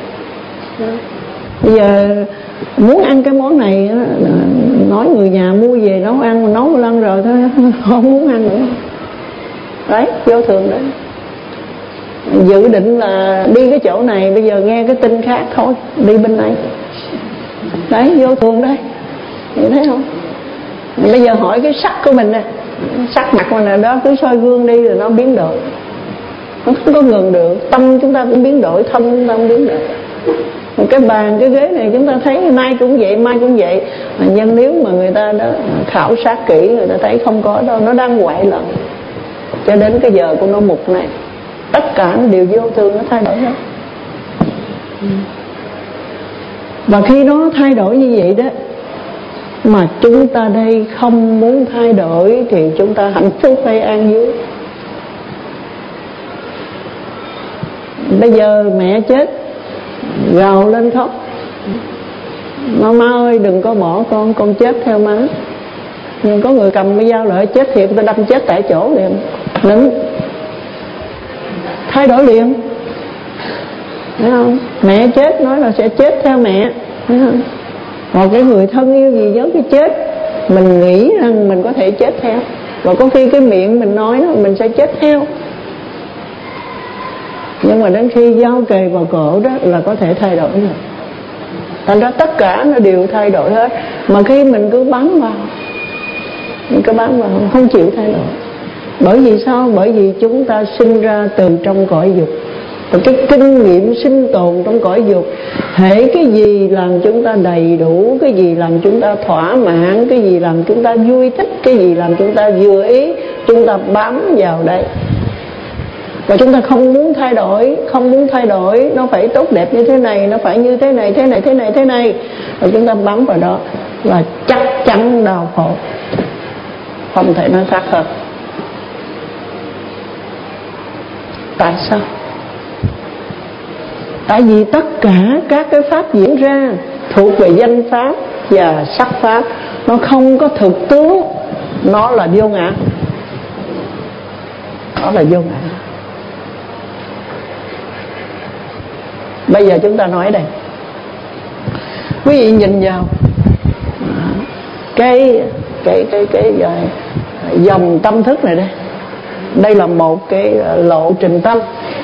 Bây giờ muốn ăn cái món này nói người nhà mua về nấu ăn, nấu một lần rồi thôi không muốn ăn nữa. Đấy, vô thường đấy. Dự định là đi cái chỗ này, bây giờ nghe cái tin khác thôi đi bên này. Đấy, vô thường đấy. Vậy thấy không? Bây giờ hỏi cái sắc của mình nè, sắc mặt mình là đó, cứ soi gương đi rồi nó biến đổi, nó không có ngừng được. Tâm chúng ta cũng biến đổi, thân chúng ta cũng biến đổi. Cái bàn, cái ghế này chúng ta thấy nay cũng vậy, mai cũng vậy. Nhưng nếu mà người ta đã khảo sát kỹ, người ta thấy không có đâu, nó đang hoại lẫn. Cho đến cái giờ của nó mục này, tất cả nó đều vô thường, nó thay đổi hết. Và khi nó thay đổi như vậy đó, mà chúng ta đây không muốn thay đổi thì chúng ta hạnh phúc hay an vui? Bây giờ mẹ chết, gào lên khóc: má má ơi đừng có bỏ con, con chết theo má. Nhưng có người cầm cái dao lại chết thiệt, người ta đâm chết tại chỗ liền. Đứng thay đổi liền, thấy không? Mẹ chết nói là sẽ chết theo mẹ, thấy không? Một cái người thân yêu gì nhớ cái chết, mình nghĩ rằng mình có thể chết theo, và có khi cái miệng mình nói đó, mình sẽ chết theo. Nhưng mà đến khi dao kề vào cổ đó là có thể thay đổi rồi. Thành ra tất cả nó đều thay đổi hết. Mà khi mình cứ bám vào, mình cứ bám vào, không chịu thay đổi. Bởi vì sao? Bởi vì chúng ta sinh ra từ trong cõi dục. Và cái kinh nghiệm sinh tồn trong cõi dục, hễ cái gì làm chúng ta đầy đủ, cái gì làm chúng ta thỏa mãn, cái gì làm chúng ta vui thích, cái gì làm chúng ta vừa ý, chúng ta bám vào đây. Và chúng ta không muốn thay đổi, không muốn thay đổi, nó phải tốt đẹp như thế này, nó phải như thế này, thế này, thế này, thế này. Và chúng ta bám vào đó và chắc chắn đau khổ, không thể nói khác hơn. Tại sao? Tại vì tất cả các cái pháp diễn ra thuộc về danh pháp và sắc pháp, nó không có thực tướng, nó là vô ngã. Nó là vô ngã. Bây giờ chúng ta nói đây, quý vị nhìn vào cái cái cái cái, cái dòng tâm thức này đây. Đây là một cái lộ trình tâm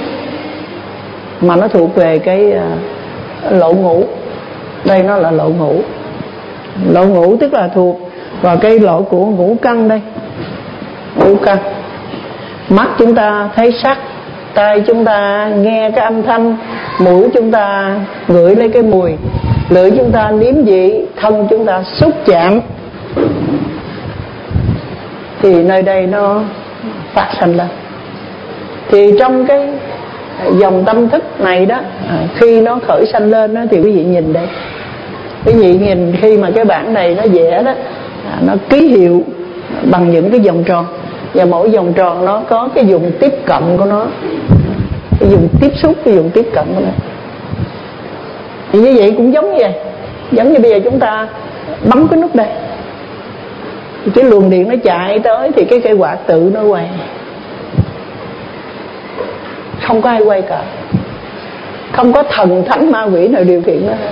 mà nó thuộc về cái lộ ngũ. Đây nó là lộ ngũ. Lộ ngũ tức là thuộc vào cái lộ của ngũ căn đây. Ngũ căn. Mắt chúng ta thấy sắc, tai chúng ta nghe cái âm thanh, mũi chúng ta ngửi lấy cái mùi, lưỡi chúng ta nếm vị, thân chúng ta xúc chạm. Thì nơi đây nó phát sanh lên. Thì trong cái dòng tâm thức này đó, khi nó khởi sanh lên đó, thì quý vị nhìn đây, quý vị nhìn khi mà cái bảng này nó vẽ đó, nó ký hiệu bằng những cái vòng tròn, và mỗi vòng tròn nó có cái vùng tiếp cận của nó, cái vùng tiếp xúc, cái vùng tiếp cận của nó. Thì như vậy cũng giống như vậy, giống như bây giờ chúng ta bấm cái nút đây, thì cái luồng điện nó chạy tới thì cái cây quạt tự nó quay, không có ai quay cả, không có thần thánh ma quỷ nào điều khiển nó hết.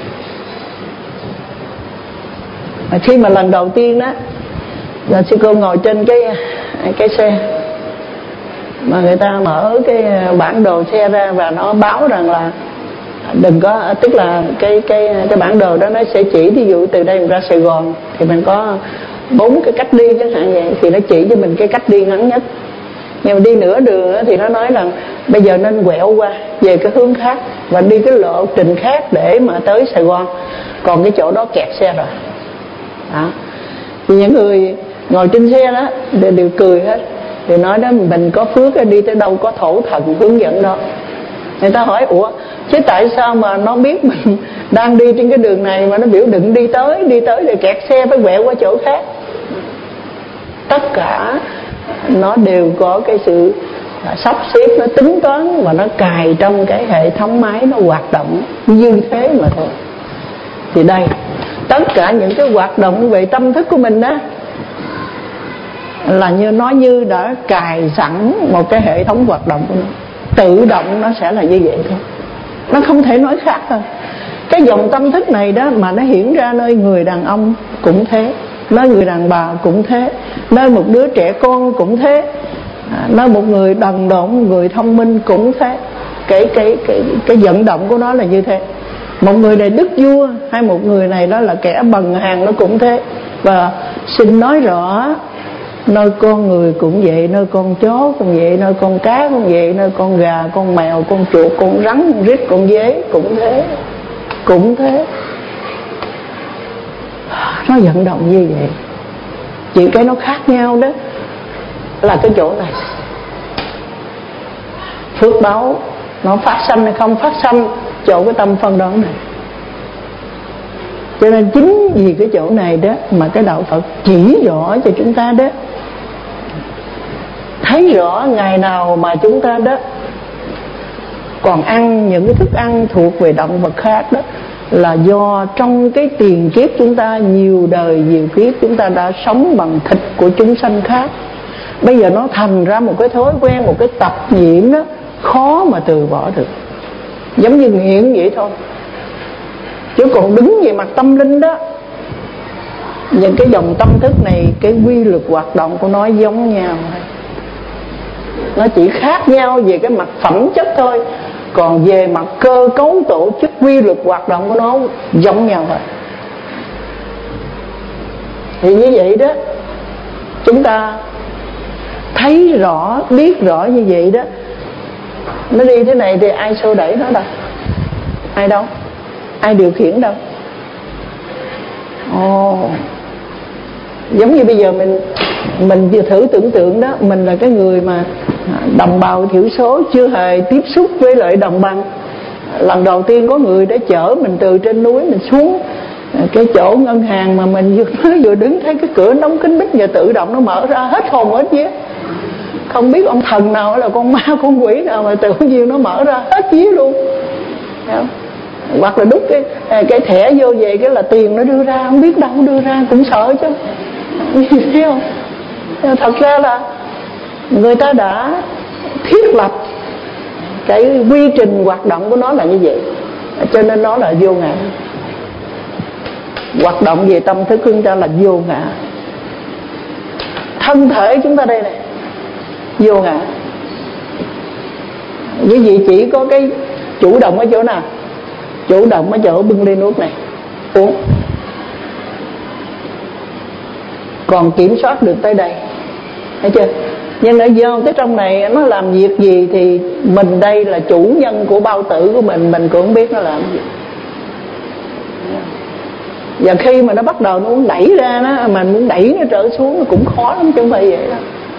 Mà khi mà lần đầu tiên đó là sư cô ngồi trên cái cái xe mà người ta mở cái bản đồ xe ra và nó báo rằng là đừng có, tức là cái cái cái bản đồ đó nó sẽ chỉ, ví dụ từ đây mình ra Sài Gòn thì mình có bốn cái cách đi chẳng hạn vậy, thì nó chỉ cho mình cái cách đi ngắn nhất. Nhưng mà đi nửa đường thì nó nói rằng bây giờ nên quẹo qua về cái hướng khác và đi cái lộ trình khác để mà tới Sài Gòn, còn cái chỗ đó kẹt xe rồi đó. Thì những người ngồi trên xe đó đều, đều cười hết, thì nói đó mình có phước đi tới đâu có thổ thần hướng dẫn đó. Người ta hỏi ủa chứ tại sao mà nó biết mình đang đi trên cái đường này mà nó biểu định đi tới, đi tới để kẹt xe phải quẹo qua chỗ khác. Tất cả nó đều có cái sự sắp xếp, nó tính toán và nó cài trong cái hệ thống máy nó hoạt động như thế mà thôi. Thì đây, tất cả những cái hoạt động về tâm thức của mình đó là như nó như đã cài sẵn một cái hệ thống hoạt động của nó. tự động nó sẽ là như vậy thôi, nó không thể nói khác thôi. Cái dòng tâm thức này đó mà nó hiển ra nơi người đàn ông cũng thế, nơi người đàn bà cũng thế, nơi một đứa trẻ con cũng thế, à, nơi một người đần độn, người thông minh cũng thế. Cái cái cái cái vận động của nó là như thế. Một người này đức vua hay một người này đó là kẻ bần hàn nó cũng thế. Và xin nói rõ, nơi con người cũng vậy, nơi con chó cũng vậy, nơi con cá cũng vậy, nơi con gà, con mèo, con chuột, con rắn, con rít, con dế cũng thế, cũng thế. Nó vận động như vậy. Chỉ cái nó khác nhau đó là cái chỗ này. Phước báo nó phát sanh hay không phát sanh chỗ cái tâm phân đoán này. Cho nên chính vì cái chỗ này đó mà cái đạo Phật chỉ rõ cho chúng ta đó, thấy rõ ngày nào mà chúng ta đó còn ăn những cái thức ăn thuộc về động vật khác đó là do trong cái tiền kiếp chúng ta, nhiều đời nhiều kiếp chúng ta đã sống bằng thịt của chúng sanh khác. Bây giờ nó thành ra một cái thói quen, một cái tập nhiễm đó, khó mà từ bỏ được, giống như nghiện vậy thôi. Chứ còn đứng về mặt tâm linh đó, những cái dòng tâm thức này, cái quy luật hoạt động của nó giống nhau, nó chỉ khác nhau về cái mặt phẩm chất thôi, còn về mặt cơ cấu tổ chức quy luật hoạt động của nó giống nhau thôi. Thì như vậy đó, chúng ta thấy rõ, biết rõ như vậy đó, nó đi thế này thì ai xô đẩy nó đâu, ai đâu, ai điều khiển đâu. Ồ, giống như bây giờ mình mình vừa thử tưởng tượng đó, mình là cái người mà đồng bào thiểu số, chưa hề tiếp xúc với lại đồng bằng. Lần đầu tiên có người đã chở mình từ trên núi mình xuống cái chỗ ngân hàng mà mình vừa mới vừa đứng thấy cái cửa đóng kín bích và tự động nó mở ra, hết hồn hết vía. Không biết ông thần nào là con ma con quỷ nào mà tự nhiên nó mở ra hết vía luôn. Thấy không? Hoặc là đút cái cái thẻ vô về cái là tiền nó đưa ra, không biết đâu đưa ra, cũng sợ chứ. Thấy không? Thật ra là người ta đã thiết lập cái quy trình hoạt động của nó là như vậy, cho nên nó là vô ngã. Hoạt động về tâm thức của chúng ta là vô ngã. Thân thể chúng ta đây này vô ngã. Quý vị chỉ có cái chủ động ở chỗ nào? Chủ động ở chỗ bưng ly nước này uống, còn kiểm soát được tới đây, thấy chưa? Nhưng ở do cái trong này nó làm việc gì thì mình đây là chủ nhân của bao tử của mình, mình cũng không biết nó làm gì. Và khi mà nó bắt đầu nó muốn đẩy ra đó, mà muốn đẩy nó trở xuống nó cũng khó lắm chứ không phải vậy đâu.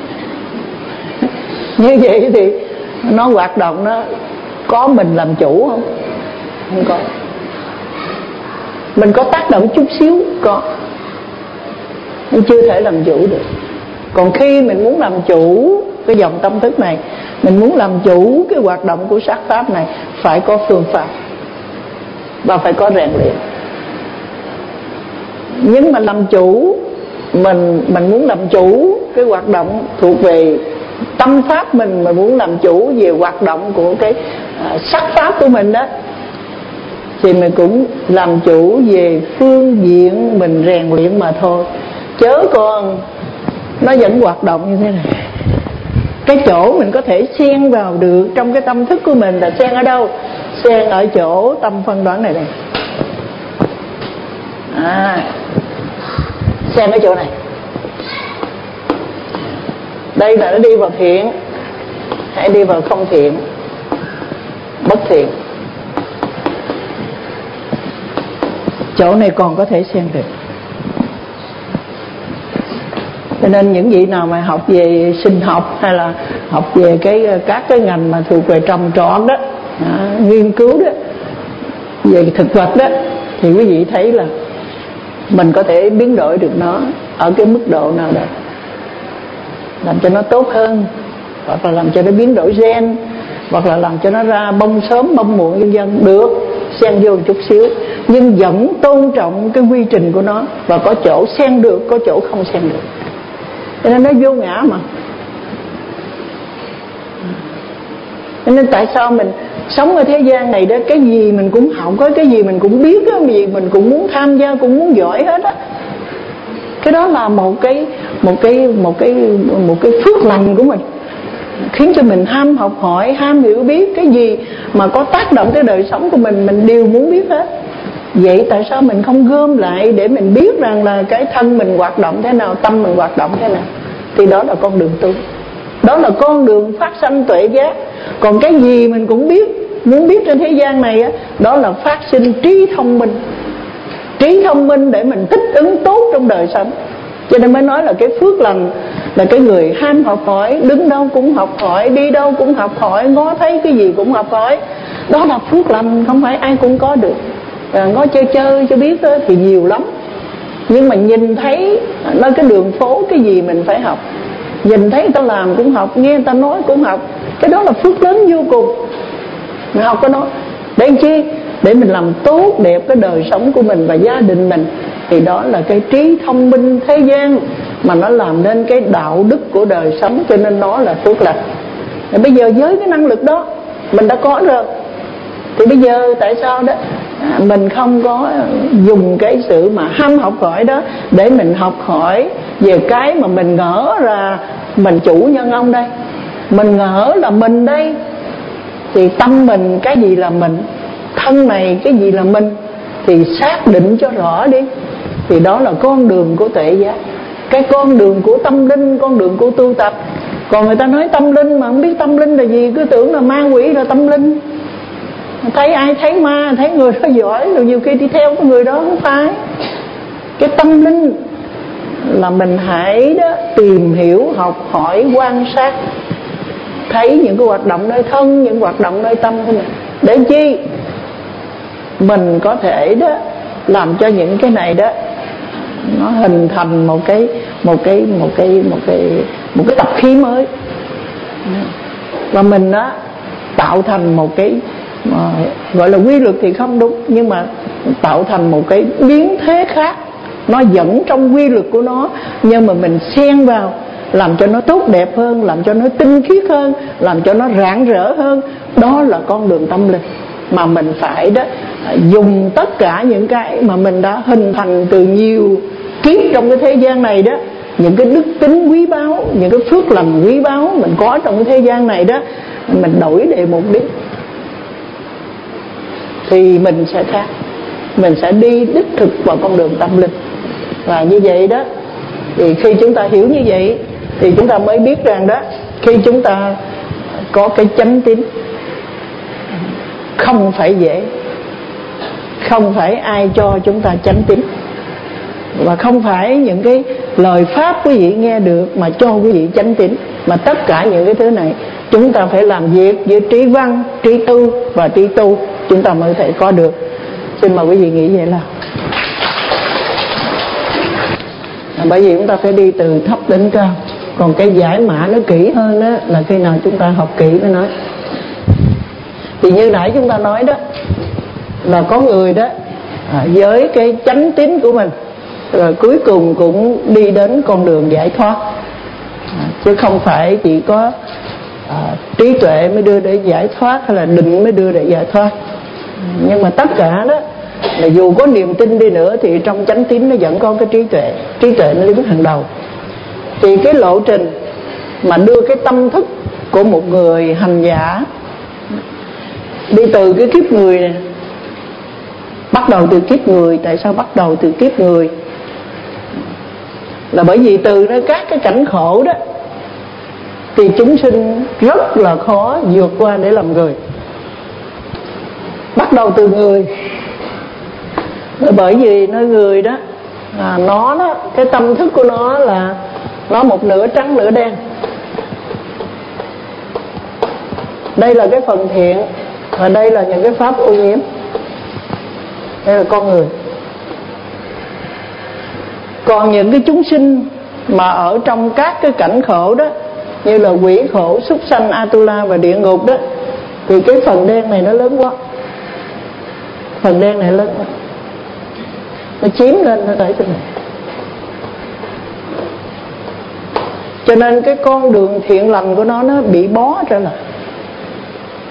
Như vậy thì nó hoạt động, nó có mình làm chủ không? Không có. Mình có tác động chút xíu, có, nhưng chưa thể làm chủ được. Còn khi mình muốn làm chủ cái dòng tâm thức này, mình muốn làm chủ cái hoạt động của sắc pháp này, phải có phương pháp và phải có rèn luyện. Nhưng mà làm chủ, mình mình muốn làm chủ cái hoạt động thuộc về tâm pháp mình, mà muốn làm chủ về hoạt động của cái à, sắc pháp của mình đó, thì mình cũng làm chủ về phương diện mình rèn luyện mà thôi. Chớ còn nó vẫn hoạt động như thế này. Cái chỗ mình có thể xen vào được trong cái tâm thức của mình là xen ở đâu? Xen ở chỗ tâm phân đoán này này. À, xen ở chỗ này. Đây là nó đi vào thiện hay đi vào không thiện, bất thiện. Chỗ này còn có thể xen được. Cho nên những vị nào mà học về sinh học hay là học về cái các cái ngành mà thuộc về trồng trọt đó, à, nghiên cứu đó về thực vật đó, thì quý vị thấy là mình có thể biến đổi được nó ở cái mức độ nào đó, làm cho nó tốt hơn, hoặc là làm cho nó biến đổi gen, hoặc là làm cho nó ra bông sớm bông muộn vân vân, được xen vô một chút xíu, nhưng vẫn tôn trọng cái quy trình của nó, và có chỗ xen được, có chỗ không xen được. Cho nên nó vô ngã mà. Nên tại sao mình sống ở thế gian này đó, cái gì mình cũng học, có cái gì mình cũng biết, cái gì mình cũng muốn tham gia, cũng muốn giỏi hết á. Cái đó là một cái một cái một cái một cái phước lành của mình, khiến cho mình ham học hỏi, ham hiểu biết. Cái gì mà có tác động tới đời sống của mình, mình đều muốn biết hết. Vậy tại sao mình không gom lại để mình biết rằng là cái thân mình hoạt động thế nào, tâm mình hoạt động thế nào? Thì đó là con đường tu, đó là con đường phát sanh tuệ giác. Còn cái gì mình cũng biết, muốn biết trên thế gian này á, đó là phát sinh trí thông minh. Trí thông minh để mình thích ứng tốt trong đời sống. Cho nên mới nói là cái phước lành là cái người ham học hỏi, đứng đâu cũng học hỏi, đi đâu cũng học hỏi, ngó thấy cái gì cũng học hỏi. Đó là phước lành, không phải ai cũng có được. À, ngó chơi chơi cho biết đó, thì nhiều lắm. Nhưng mà nhìn thấy nơi cái đường phố cái gì mình phải học, nhìn thấy người ta làm cũng học, nghe người ta nói cũng học. Cái đó là phước lớn vô cùng. Mình học cái đó để làm chi? Để mình làm tốt đẹp cái đời sống của mình và gia đình mình. Thì đó là cái trí thông minh thế gian, mà nó làm nên cái đạo đức của đời sống. Cho nên nó là phước lành. Thì bây giờ với cái năng lực đó mình đã có rồi, thì bây giờ tại sao đó mình không có dùng cái sự mà ham học hỏi đó để mình học hỏi về cái mà mình ngỡ ra mình chủ nhân ông đây, mình ngỡ là mình đây. Thì tâm mình cái gì là mình, thân này cái gì là mình, thì xác định cho rõ đi. Thì đó là con đường của tuệ giác, cái con đường của tâm linh, con đường của tu tập. Còn người ta nói tâm linh mà không biết tâm linh là gì, cứ tưởng là ma quỷ là tâm linh. Thấy ai thấy ma, thấy người đó giỏi rồi nhiều khi đi theo cái người đó. Không phải. Cái tâm linh là mình hãy đó tìm hiểu, học hỏi, quan sát, thấy những cái hoạt động nơi thân, những hoạt động nơi tâm của mình. Để chi? Mình có thể đó làm cho những cái này đó nó hình thành một cái một cái một cái một cái một cái tập khí mới, và mình đó tạo thành một cái mà gọi là quy luật thì không đúng, nhưng mà tạo thành một cái biến thế khác. Nó vẫn trong quy luật của nó, nhưng mà mình xen vào làm cho nó tốt đẹp hơn, làm cho nó tinh khiết hơn, làm cho nó rạng rỡ hơn. Đó là con đường tâm linh mà mình phải đó dùng tất cả những cái mà mình đã hình thành từ nhiều kiếp trong cái thế gian này đó, những cái đức tính quý báu, những cái phước lành quý báu mình có trong cái thế gian này đó, mình đổi để mục đích thì mình sẽ khác, mình sẽ đi đích thực vào con đường tâm linh. Và như vậy đó, thì khi chúng ta hiểu như vậy thì chúng ta mới biết rằng đó, khi chúng ta có cái chánh tín không phải dễ, không phải ai cho chúng ta chánh tín, và không phải những cái lời pháp quý vị nghe được mà cho quý vị chánh tín, mà tất cả những cái thứ này chúng ta phải làm việc với trí văn, trí tu và trí tu, chúng ta mới thể có được. Xin mời quý vị nghĩ vậy là à, bởi vì chúng ta phải đi từ thấp đến cao. Còn cái giải mã nó kỹ hơn đó là khi nào chúng ta học kỹ mới nói. Thì như nãy chúng ta nói đó, là có người đó à, với cái chánh tín của mình rồi cuối cùng cũng đi đến con đường giải thoát, à, chứ không phải chỉ có à, trí tuệ mới đưa để giải thoát, hay là định mới đưa để giải thoát. Nhưng mà tất cả đó là dù có niềm tin đi nữa thì trong chánh tín nó vẫn có cái trí tuệ, trí tuệ nó đứng hàng đầu. Thì cái lộ trình mà đưa cái tâm thức của một người hành giả đi từ cái kiếp người này, bắt đầu từ kiếp người. Tại sao bắt đầu từ kiếp người? Là bởi vì từ nơi các cái cảnh khổ đó thì chúng sinh rất là khó vượt qua để làm người. Bắt đầu từ người, bởi vì nơi người đó à, nó đó, cái tâm thức của nó là nó một nửa trắng nửa đen. Đây là cái phần thiện, và đây là những cái pháp ô nhiễm. Đây là con người. Còn những cái chúng sinh mà ở trong các cái cảnh khổ đó, như là quỷ khổ, súc sanh, Atula và địa ngục đó, thì cái phần đen này nó lớn quá. Phần đen này lớn quá, nó chiếm lên nó tới chỗ này. Cho nên cái con đường thiện lành của nó nó bị bó trở lại.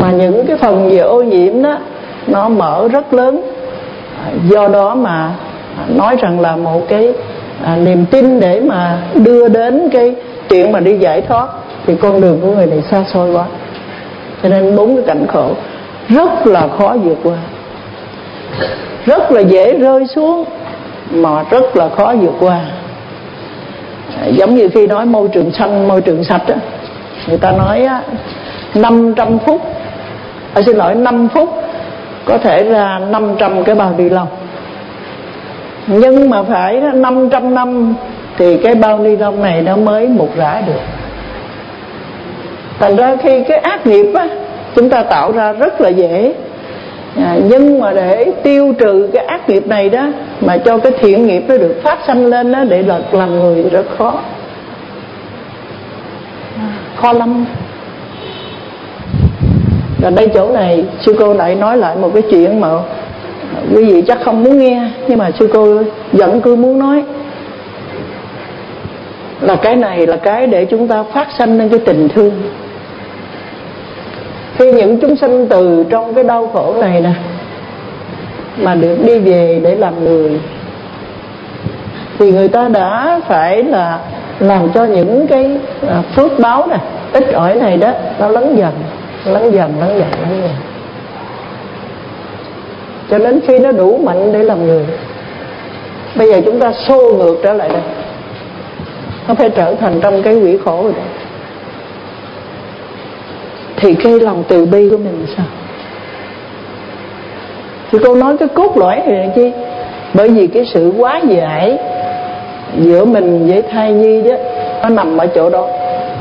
mà những cái phần về ô nhiễm đó nó mở rất lớn. Do đó mà nói rằng là một cái à, niềm tin để mà đưa đến cái chuyện mà đi giải thoát thì con đường của người này xa xôi quá, cho nên bốn cái cảnh khổ rất là khó vượt qua, rất là dễ rơi xuống mà rất là khó vượt qua. À, giống như khi nói môi trường xanh, môi trường sạch á, người ta nói á, năm trăm phút, à, xin lỗi năm phút có thể ra năm trăm cái bao ni lông, nhưng mà phải năm trăm năm thì cái bao ni lông này nó mới một rã được. Thành ra khi cái ác nghiệp á, chúng ta tạo ra rất là dễ, à, nhưng mà để tiêu trừ cái ác nghiệp này đó, mà cho cái thiện nghiệp nó được phát sanh lên đó, để là làm người thì rất khó, khó lắm. Và đây chỗ này sư cô lại nói lại một cái chuyện mà quý vị chắc không muốn nghe, nhưng mà sư cô vẫn cứ muốn nói. Là cái này là cái để chúng ta phát sanh lên cái tình thương. Khi những chúng sinh từ trong cái đau khổ này nè mà được đi về để làm người, thì người ta đã phải là làm cho những cái phước báo nè, ít ỏi này đó, nó lớn dần, lớn dần, lớn dần, lớn dần, cho đến khi nó đủ mạnh để làm người. Bây giờ chúng ta xô ngược trở lại đây, nó phải trở thành trong cái quỷ khổ rồi đó. Thì cái lòng từ bi của mình sao? Thì cô nói cái cốt lõi này là chi? Bởi vì cái sự quá giải giữa mình với thai nhi đó, nó nằm ở chỗ đó.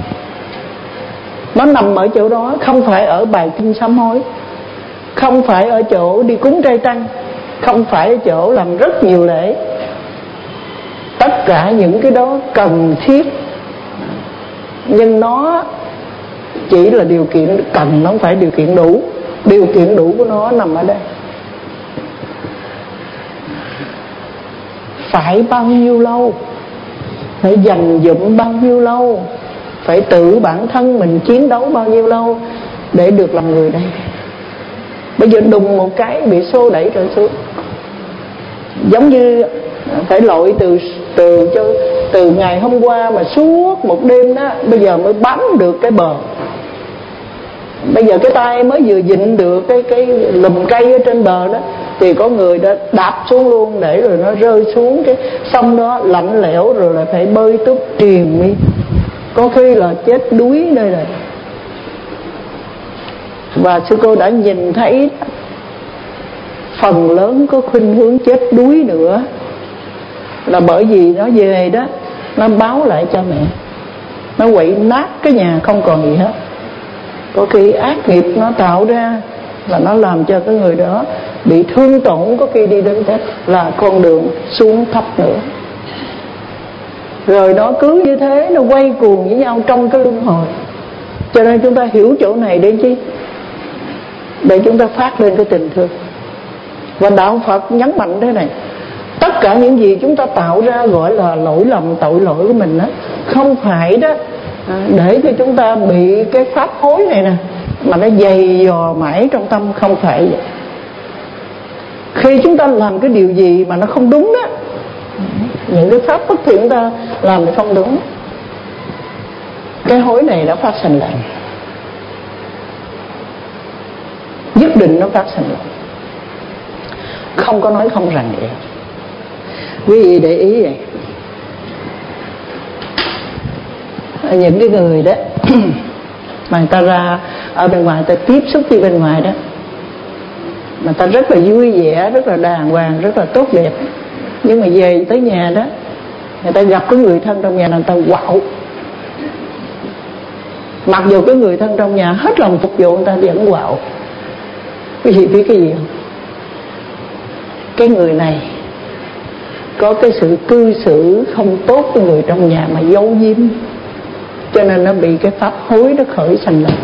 Nó nằm ở chỗ đó, không phải ở bài kinh sám hối, không phải ở chỗ đi cúng trai tăng, không phải ở chỗ làm rất nhiều lễ. Tất cả những cái đó cần thiết, nhưng nó chỉ là điều kiện cần, nó không phải điều kiện đủ. Điều kiện đủ của nó nằm ở đây. Phải bao nhiêu lâu, phải dành dụm bao nhiêu lâu, phải tự bản thân mình chiến đấu bao nhiêu lâu để được làm người đây. Bây giờ đùng một cái bị xô đẩy trở xuống, giống như phải lội từ từ cho từ ngày hôm qua mà suốt một đêm đó, bây giờ mới bám được cái bờ. Bây giờ cái tay mới vừa dịnh được cái cái lùm cây ở trên bờ đó, thì có người đã đạp xuống luôn, để rồi nó rơi xuống cái sông đó lạnh lẽo, rồi lại phải bơi túc triền đi, có khi là chết đuối đây này. Và sư cô đã nhìn thấy phần lớn có khuynh hướng chết đuối nữa là bởi vì nó về đó, nó báo lại cho mẹ, nó quậy nát cái nhà không còn gì hết. Có khi ác nghiệp nó tạo ra là nó làm cho cái người đó bị thương tổn, có khi đi đến chết, là con đường xuống thấp nữa. Rồi nó cứ như thế, nó quay cuồng với nhau trong cái luân hồi. Cho nên chúng ta hiểu chỗ này để chi? Để chúng ta phát lên cái tình thương. Và Đạo Phật nhấn mạnh thế này: tất cả những gì chúng ta tạo ra gọi là lỗi lầm, tội lỗi của mình đó, không phải đó để cho chúng ta bị cái pháp hối này nè mà nó dày dò mãi trong tâm. Không phải vậy. Khi chúng ta làm cái điều gì mà nó không đúng đó, những cái pháp bất thiện chúng ta làm thì không đúng, cái hối này nó phát sinh lại, nhất định nó phát sinh lại, không có nói không rằng vậy. Quý vị để ý vậy, những cái người đó mà người ta ra ở bên ngoài, người ta tiếp xúc với bên ngoài đó, mà ta rất là vui vẻ, rất là đàng hoàng, rất là tốt đẹp, nhưng mà về tới nhà đó, người ta gặp cái người thân trong nhà là người ta quạo. Mặc dù cái người thân trong nhà hết lòng phục vụ, người ta vẫn quạo. Quý vị biết cái gì không? Cái người này có cái sự cư xử không tốt với người trong nhà mà giấu giếm, cho nên nó bị cái pháp hối nó khởi sanh lên.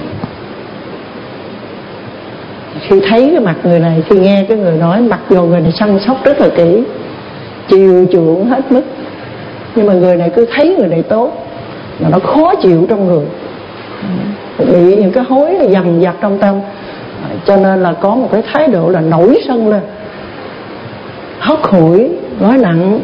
Khi thấy cái mặt người này, khi nghe cái người nói, mặc dù người này săn sóc rất là kỹ, chiều chuộng hết mức, nhưng mà người này cứ thấy người này tốt mà nó khó chịu trong người, bị những cái hối nó dằn vặt trong tâm, Cho nên là có một cái thái độ là nổi sân lên, hất hủi, nói nặng,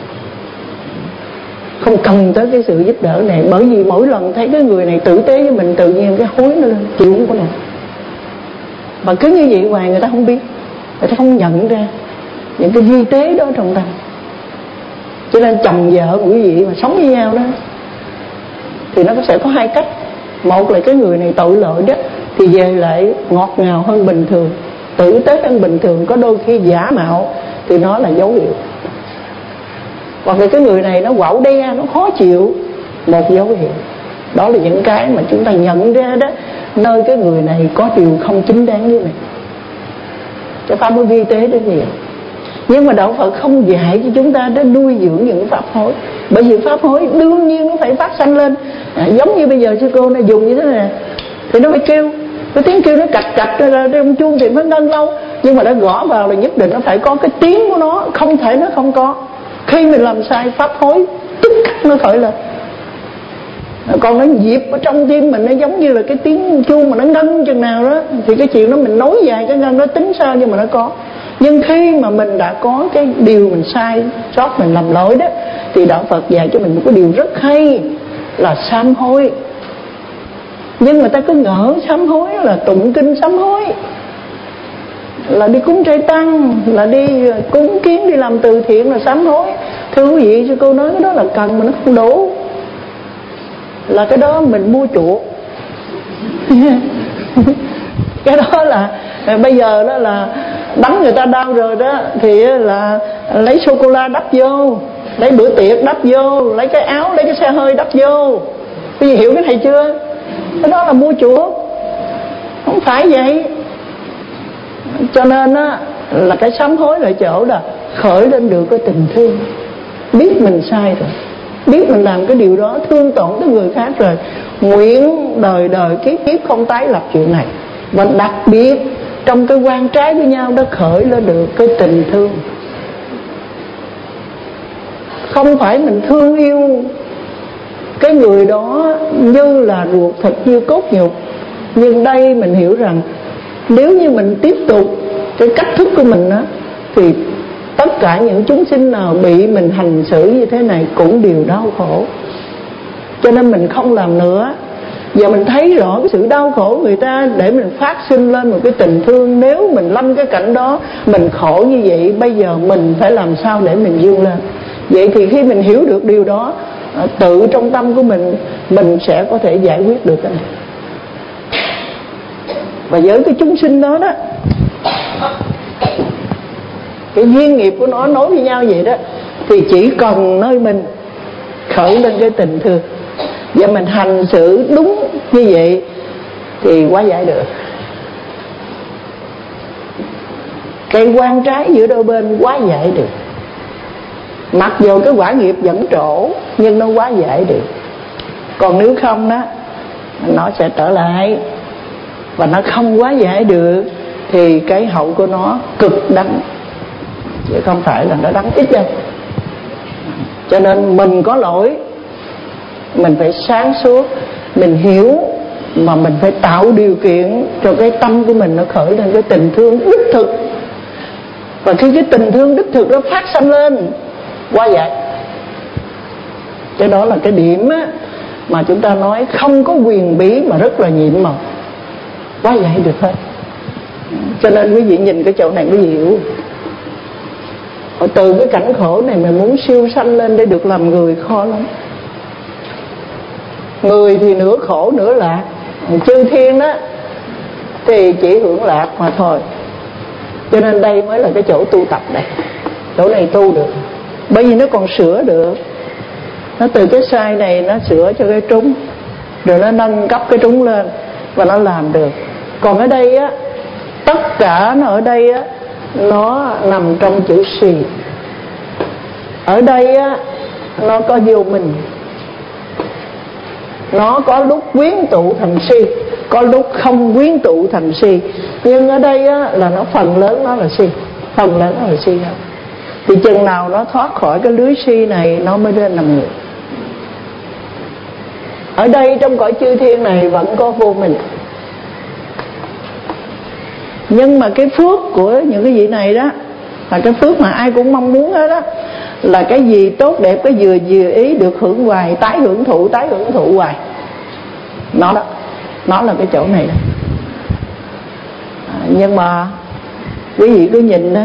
không cần tới cái sự giúp đỡ này. Bởi vì mỗi lần thấy cái người này tử tế với mình, tự nhiên cái hối nó lên, chịu không có nổi. Mà cứ như vậy hoài người ta không biết, người ta không nhận ra những cái vi tế đó trong tâm. Cho nên chồng vợ quý vị mà sống với nhau đó thì nó sẽ có hai cách. Một là cái người này tội lỗi đó thì về lại ngọt ngào hơn bình thường, tử tế hơn bình thường, có đôi khi giả mạo thì nó là dấu hiệu. Hoặc là cái người này nó quạo đe, nó khó chịu, một dấu hiệu. Đó là những cái mà chúng ta nhận ra đó, nơi cái người này có điều không chính đáng như này. Cái pháp mới vi tế đến nhiều. Nhưng mà đạo Phật không dạy cho chúng ta để nuôi dưỡng những pháp hối. Bởi vì pháp hối đương nhiên nó phải phát sanh lên. À, giống như bây giờ sư cô nó dùng như thế này thì nó phải kêu, cái tiếng kêu nó cạch cạch ra trong chuông thì nó ngân lâu. Nhưng mà đã gõ vào là nhất định nó phải có cái tiếng của nó, không thể nó không có. Khi mình làm sai pháp hối tức khắc nó khởi lên. Còn nó nhịp ở trong tim mình, nó giống như là cái tiếng chuông mà nó ngân chừng nào đó, thì cái chuyện đó mình nối dài cái ngân đó tính sao, nhưng mà nó có. Nhưng khi mà mình đã có cái điều mình sai sót, mình làm lỗi đó, thì đạo Phật dạy cho mình một cái điều rất hay là sám hối. Nhưng người ta cứ ngỡ sám hối là tụng kinh sám hối, là đi cúng trai tăng, là đi cúng kiến, đi làm từ thiện là sám hối. Thưa quý vị, sư cô nói cái đó là cần mà nó không đủ, là cái đó mình mua chuộc. Cái đó là bây giờ đó là đánh người ta đau rồi đó thì là lấy sô cô la đắp vô, lấy bữa tiệc đắp vô, lấy cái áo, lấy cái xe hơi đắp vô. Quý vị hiểu cái này chưa? Cái đó là mua chuộc, không phải vậy. Cho nên á là cái sám hối là chỗ là khởi lên được cái tình thương, biết mình sai rồi, biết mình làm cái điều đó thương tổn tới người khác rồi, nguyện đời đời kiếp kiếp không tái lập chuyện này. Và đặc biệt trong cái quan trái với nhau đó khởi lên được cái tình thương. Không phải mình thương yêu cái người đó như là ruột thịt, như cốt nhục. Nhưng đây mình hiểu rằng nếu như mình tiếp tục cái cách thức của mình đó, thì tất cả những chúng sinh nào bị mình hành xử như thế này cũng đều đau khổ. Cho nên mình không làm nữa. Và mình thấy rõ cái sự đau khổ người ta để mình phát sinh lên một cái tình thương. Nếu mình lâm cái cảnh đó, mình khổ như vậy, bây giờ mình phải làm sao để mình vươn lên. Vậy thì khi mình hiểu được điều đó, tự trong tâm của mình, mình sẽ có thể giải quyết được cái này. Và với cái chúng sinh đó đó, cái duyên nghiệp của nó nối với nhau vậy đó, thì chỉ cần nơi mình khởi lên cái tình thương và mình hành xử đúng như vậy thì hóa giải được. Cái quan trái giữa đôi bên hóa giải được. Mặc dù cái quả nghiệp vẫn trổ, nhưng nó hóa giải được. Còn nếu không đó, nó sẽ trở lại. Và nó không hóa giải được thì cái hậu của nó cực đắng, chứ không phải là nó đắng ít đâu. Cho nên mình có lỗi, mình phải sáng suốt, mình hiểu, mà mình phải tạo điều kiện cho cái tâm của mình nó khởi lên cái tình thương đích thực. Và khi cái tình thương đích thực nó phát sanh lên, hóa giải. Cái đó là cái điểm á, mà chúng ta nói không có quyền bí mà rất là nhiệm màu, hóa giải được hết. Cho nên quý vị nhìn cái chỗ này quý vị hiểu, từ cái cảnh khổ này mà muốn siêu sanh lên để được làm người khó lắm. Người thì nửa khổ nửa lạc, chư thiên đó thì chỉ hưởng lạc mà thôi. Cho nên đây mới là cái chỗ tu tập đây. Chỗ này tu được, bởi vì nó còn sửa được. Nó từ cái sai này nó sửa cho cái trúng, rồi nó nâng cấp cái trúng lên và nó làm được. Còn ở đây á, tất cả nó ở đây á, nó nằm trong chữ si. Ở đây á, nó có vô mình. Nó có lúc quyến tụ thành si, có lúc không quyến tụ thành si. Nhưng ở đây á, là nó phần lớn nó là si, phần lớn nó là si không. Thì chừng nào nó thoát khỏi cái lưới si này, nó mới lên làm người. Ở đây trong cõi chư thiên này vẫn có vô mình. Nhưng mà cái phước của những cái vị này đó là cái phước mà ai cũng mong muốn hết đó, là cái gì tốt đẹp, cái vừa vừa ý được hưởng hoài, tái hưởng thụ, tái hưởng thụ hoài. Nó đó, nó là cái chỗ này đó. À, nhưng mà quý vị cứ nhìn đó,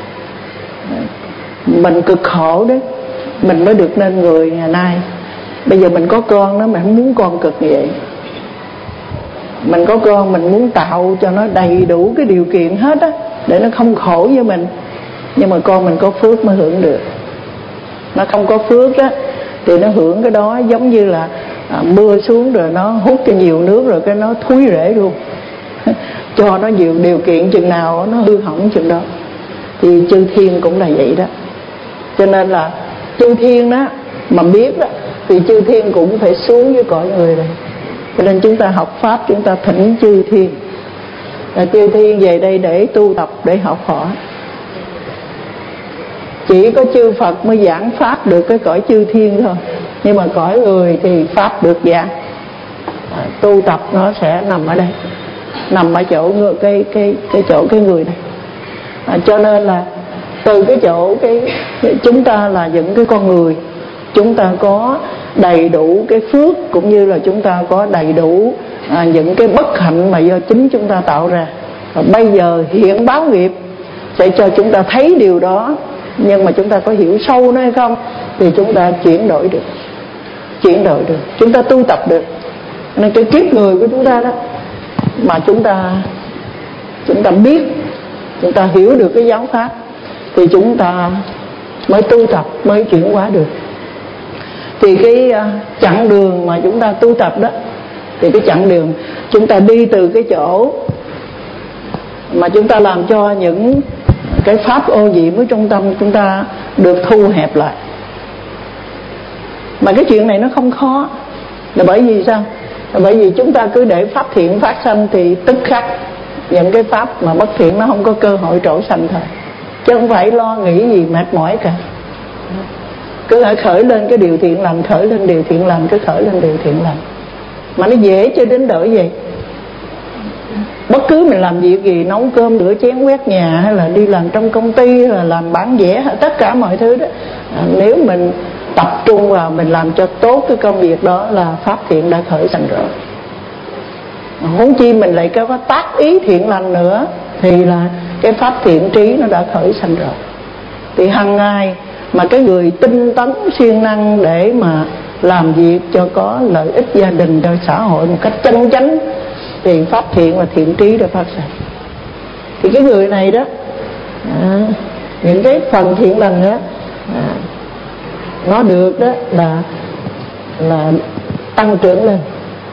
mình cực khổ đấy, mình mới được nên người ngày nay. Bây giờ mình có con đó, mình không muốn con cực như vậy. Mình có con, mình muốn tạo cho nó đầy đủ cái điều kiện hết á, để nó không khổ với mình. Nhưng mà con mình có phước mới hưởng được. Nó không có phước á thì nó hưởng cái đó giống như là à, mưa xuống rồi nó hút cho nhiều nước rồi cái nó thúi rễ luôn. Cho nó nhiều điều kiện chừng nào nó hư hỏng chừng đó. Thì chư thiên cũng là vậy đó. Cho nên là chư thiên đó mà biết đó thì chư thiên cũng phải xuống với cõi người này. Cho nên chúng ta học pháp, chúng ta thỉnh chư thiên, là chư thiên về đây để tu tập, để học hỏi. Chỉ có chư Phật mới giảng pháp được cái cõi chư thiên thôi. Nhưng mà cõi người thì pháp được giảng. À, tu tập nó sẽ nằm ở đây, nằm ở chỗ người, cái cái cái chỗ cái người này. À, cho nên là từ cái chỗ cái, cái chúng ta là những cái con người, chúng ta có đầy đủ cái phước, cũng như là chúng ta có đầy đủ à, những cái bất hạnh mà do chính chúng ta tạo ra. Và bây giờ hiện báo nghiệp sẽ cho chúng ta thấy điều đó. Nhưng mà chúng ta có hiểu sâu nó hay không thì chúng ta chuyển đổi được, chuyển đổi được, chúng ta tu tập được. Nên cái kiếp người của chúng ta đó mà chúng ta chúng ta biết, chúng ta hiểu được cái giáo pháp thì chúng ta mới tu tập, mới chuyển hóa được. Thì cái chặng đường mà chúng ta tu tập đó, thì cái chặng đường chúng ta đi từ cái chỗ mà chúng ta làm cho những cái pháp ô nhiễm ở trong tâm chúng ta được thu hẹp lại. Mà cái chuyện này nó không khó. Là bởi vì sao? Là bởi vì chúng ta cứ để pháp thiện phát sanh thì tức khắc những cái pháp mà bất thiện nó không có cơ hội trổ sanh thôi. Chứ không phải lo nghĩ gì mệt mỏi cả. Cứ hãy khởi lên cái điều thiện lành, khởi lên điều thiện lành, cứ khởi lên điều thiện lành. Mà nó dễ cho đến đổi vậy. Bất cứ mình làm việc gì, nấu cơm, rửa chén, quét nhà, hay là đi làm trong công ty, hay là làm bản vẽ, tất cả mọi thứ đó, à, nếu mình tập trung vào, mình làm cho tốt cái công việc đó là pháp thiện đã khởi sanh rồi. Huống chi mình lại có tác ý thiện lành nữa thì là cái pháp thiện trí nó đã khởi sanh rồi. Thì hàng ngày mà cái người tinh tấn siêng năng để mà làm việc cho có lợi ích gia đình, cho xã hội một cách chân chánh thì pháp thiện và thiện trí đã phát sinh. Thì cái người này đó à, những cái phần thiện lành đó à, nó được đó là là tăng trưởng lên,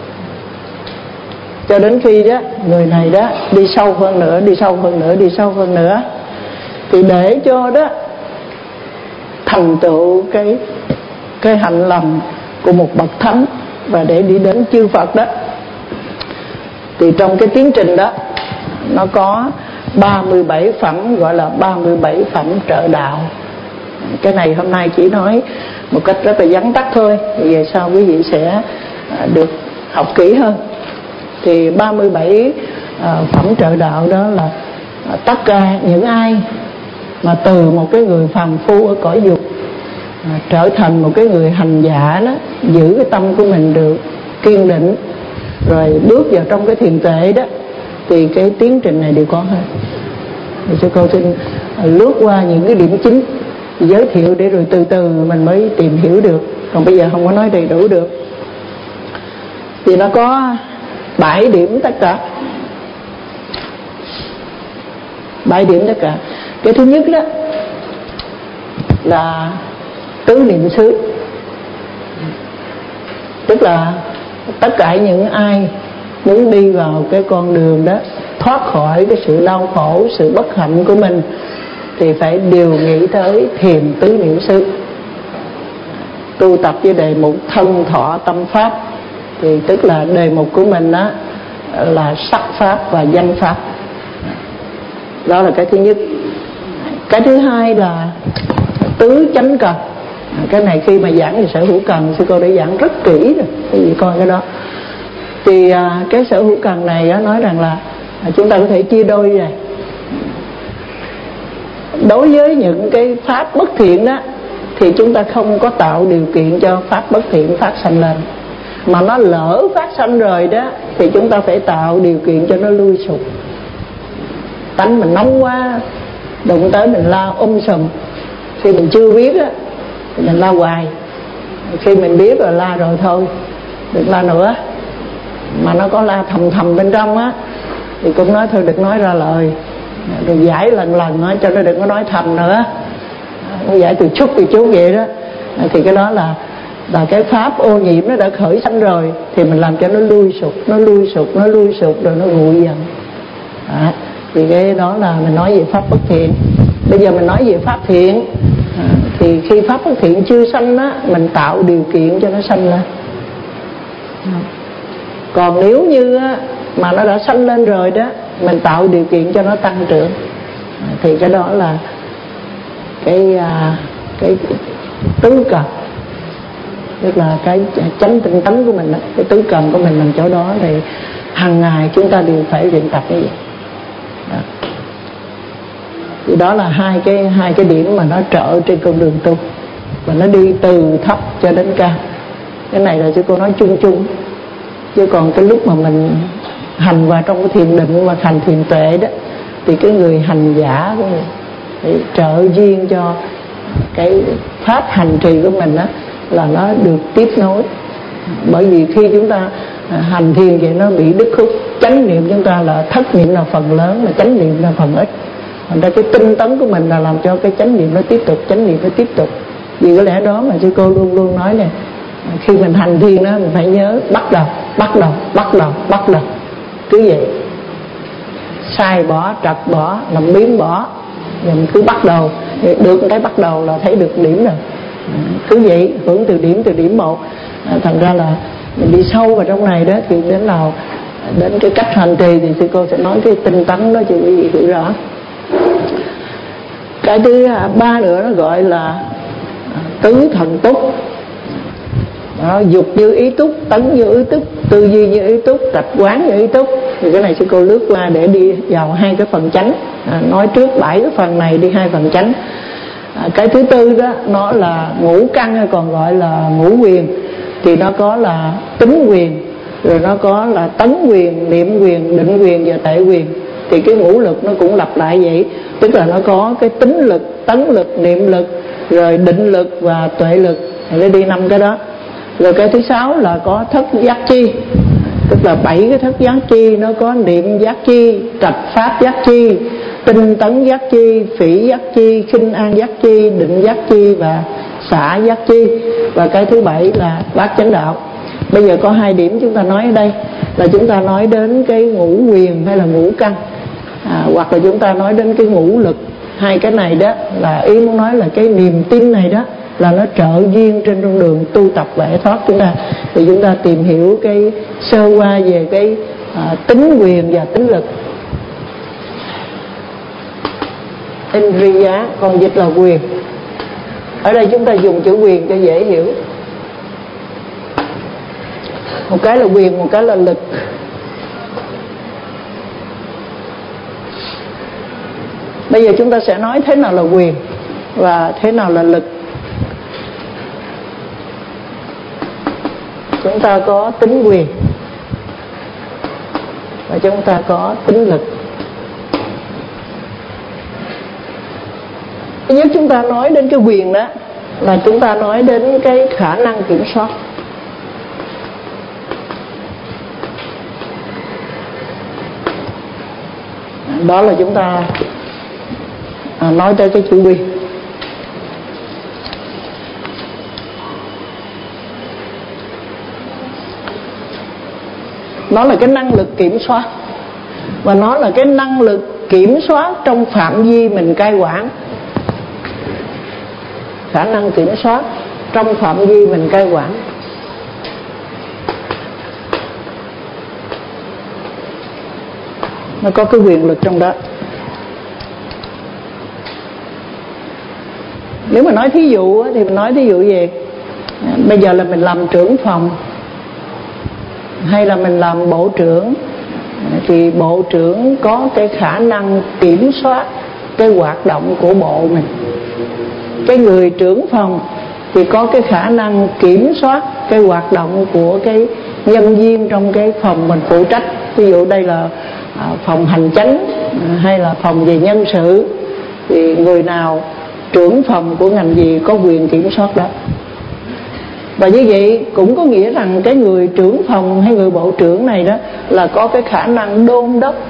cho đến khi đó người này đó đi sâu hơn nữa, đi sâu hơn nữa, đi sâu hơn nữa. Thì để cho đó thành tựu cái cái hạnh lành của một bậc thánh và để đi đến chư Phật đó, thì trong cái tiến trình đó nó có ba mươi bảy phẩm, gọi là ba mươi bảy phẩm trợ đạo. Cái này hôm nay chỉ nói một cách rất là vắn tắt thôi, thì về sau quý vị sẽ được học kỹ hơn. Thì ba mươi bảy phẩm trợ đạo đó là tất cả những ai mà từ một cái người phàm phu ở cõi dục trở thành một cái người hành giả đó, giữ cái tâm của mình được kiên định, rồi bước vào trong cái thiền tuệ đó, thì cái tiến trình này đều có hết. Thì sư cô xin lướt qua những cái điểm chính, giới thiệu để rồi từ từ mình mới tìm hiểu được. Còn bây giờ không có nói đầy đủ được. Thì nó có bảy điểm tất cả. Bảy điểm tất cả. Cái thứ nhất đó là tứ niệm xứ. Tức là tất cả những ai muốn đi vào cái con đường đó, thoát khỏi cái sự đau khổ, sự bất hạnh của mình, thì phải đều nghĩ tới thiền tứ niệm xứ. Tu tập với đề mục thân thọ tâm pháp, thì tức là đề mục của mình đó là sắc pháp và danh pháp. Đó là cái thứ nhất. Cái thứ hai là tứ chánh cần. Cái này khi mà giảng về sở hữu cần, sư cô đã giảng rất kỹ rồi, quý vị coi cái đó. Thì à, cái sở hữu cần này á, nói rằng là à, chúng ta có thể chia đôi này. đối với những cái pháp bất thiện đó thì chúng ta không có tạo điều kiện cho pháp bất thiện phát sanh lên. Mà nó lỡ phát sanh rồi đó thì chúng ta phải tạo điều kiện cho nó lui sụp. Tánh mình nóng quá, đụng tới mình la um sùm. Khi mình chưa biết á thì mình la hoài, khi mình biết rồi la rồi thôi, đừng la nữa. Mà nó có la thầm thầm bên trong á thì cũng nói thôi đừng nói ra lời, rồi giải lần lần á cho nó đừng có nói thầm nữa, nó giải từ chút từ chút vậy đó. Thì cái đó là là cái pháp ô nhiễm nó đã khởi sanh rồi thì mình làm cho nó lui sụp, nó lui sụp, nó lui sụp rồi nó nguội dần. À, thì cái đó là mình nói về pháp bất thiện. Bây giờ mình nói về pháp thiện. À, thì khi pháp bất thiện chưa sanh á, mình tạo điều kiện cho nó sanh lên. Còn nếu như á, mà nó đã sanh lên rồi đó, mình tạo điều kiện cho nó tăng trưởng, à, thì cái đó là cái à, cái tứ cần, tức là cái chánh tinh tấn của mình đó. Cái tứ cần của mình nằm chỗ đó thì hàng ngày chúng ta đều phải luyện tập như vậy đó. Thì đó là hai cái hai cái điểm mà nó trợ trên con đường tu, và nó đi từ thấp cho đến cao. Cái này là sư cô nói chung chung, chứ còn cái lúc mà mình hành vào trong cái thiền định và hành thiền tuệ đó thì cái người hành giả của mình thì trợ duyên cho cái pháp hành trì của mình đó là nó được tiếp nối. Bởi vì khi chúng ta hành thiền vậy nó bị đứt khúc, chánh niệm chúng ta là thất niệm là phần lớn mà chánh niệm là phần ít. Thành ra cái tinh tấn của mình là làm cho cái chánh niệm nó tiếp tục, chánh niệm nó tiếp tục. Vì có lẽ đó mà sư cô luôn luôn nói này, khi mình hành thiền đó mình phải nhớ bắt đầu, bắt đầu, bắt đầu, bắt đầu, cứ vậy, sai bỏ, trật bỏ, làm biếng bỏ, rồi mình cứ bắt đầu, được cái bắt đầu là thấy được điểm rồi, cứ vậy hưởng từ điểm từ điểm một. À, thành ra là mình đi sâu vào trong này đó thì đến nào đến cái cách hành trì thì sư cô sẽ nói cái tinh tấn đó cho quý vị hiểu rõ. Cái thứ ba nữa nó gọi là tứ thần túc. Đó, dục như ý túc, tấn như ý túc, tư duy như ý túc, trạch quán như ý túc. Thì cái này sư cô lướt qua để đi vào hai cái phần chánh. À, nói trước bảy cái phần này đi hai phần chánh. À, cái thứ tư đó nó là ngũ căn hay còn gọi là ngũ quyền. Thì nó có là tính quyền, rồi nó có là tấn quyền, niệm quyền, định quyền và tệ quyền. Thì cái ngũ lực nó cũng lặp lại vậy, tức là nó có cái tính lực, tấn lực, niệm lực, rồi định lực và tuệ lực. Nó đi năm cái đó. Rồi cái thứ sáu là có thất giác chi, tức là bảy cái thất giác chi. Nó có niệm giác chi, trạch pháp giác chi, tinh tấn giác chi, phỉ giác chi, khinh an giác chi, định giác chi và xả giác chi. Và cái thứ bảy là bát chánh đạo. Bây giờ có hai điểm chúng ta nói ở đây là chúng ta nói đến cái ngũ quyền hay là ngũ căn, à, hoặc là chúng ta nói đến cái ngũ lực. Hai cái này đó là ý muốn nói là cái niềm tin này đó là nó trợ duyên trên con đường tu tập và giải thoát chúng ta. Thì chúng ta tìm hiểu cái sơ qua về cái à, tính quyền và tính lực. Indriya còn dịch là quyền. Ở đây chúng ta dùng chữ quyền cho dễ hiểu. Một cái là quyền, một cái là lực. Bây giờ chúng ta sẽ nói thế nào là quyền và thế nào là lực. Chúng ta có tính quyền và chúng ta có tính lực. Thứ nhất chúng ta nói đến cái quyền đó là chúng ta nói đến cái khả năng kiểm soát. Đó là chúng ta à, nói tới cái chữ quyền. Nó là cái năng lực kiểm soát, và nó là cái năng lực kiểm soát trong phạm vi mình cai quản. Khả năng kiểm soát trong phạm vi mình cai quản. Nó có cái quyền lực trong đó. Nếu mà nói thí dụ thì mình nói thí dụ gì? Bây giờ là mình làm trưởng phòng hay là mình làm bộ trưởng, thì bộ trưởng có cái khả năng kiểm soát cái hoạt động của bộ mình. Cái người trưởng phòng thì có cái khả năng kiểm soát cái hoạt động của cái nhân viên trong cái phòng mình phụ trách. Ví dụ đây là phòng hành chánh hay là phòng về nhân sự, thì người nào trưởng phòng của ngành gì có quyền kiểm soát đó. Và như vậy cũng có nghĩa rằng cái người trưởng phòng hay người bộ trưởng này đó là có cái khả năng đôn đốc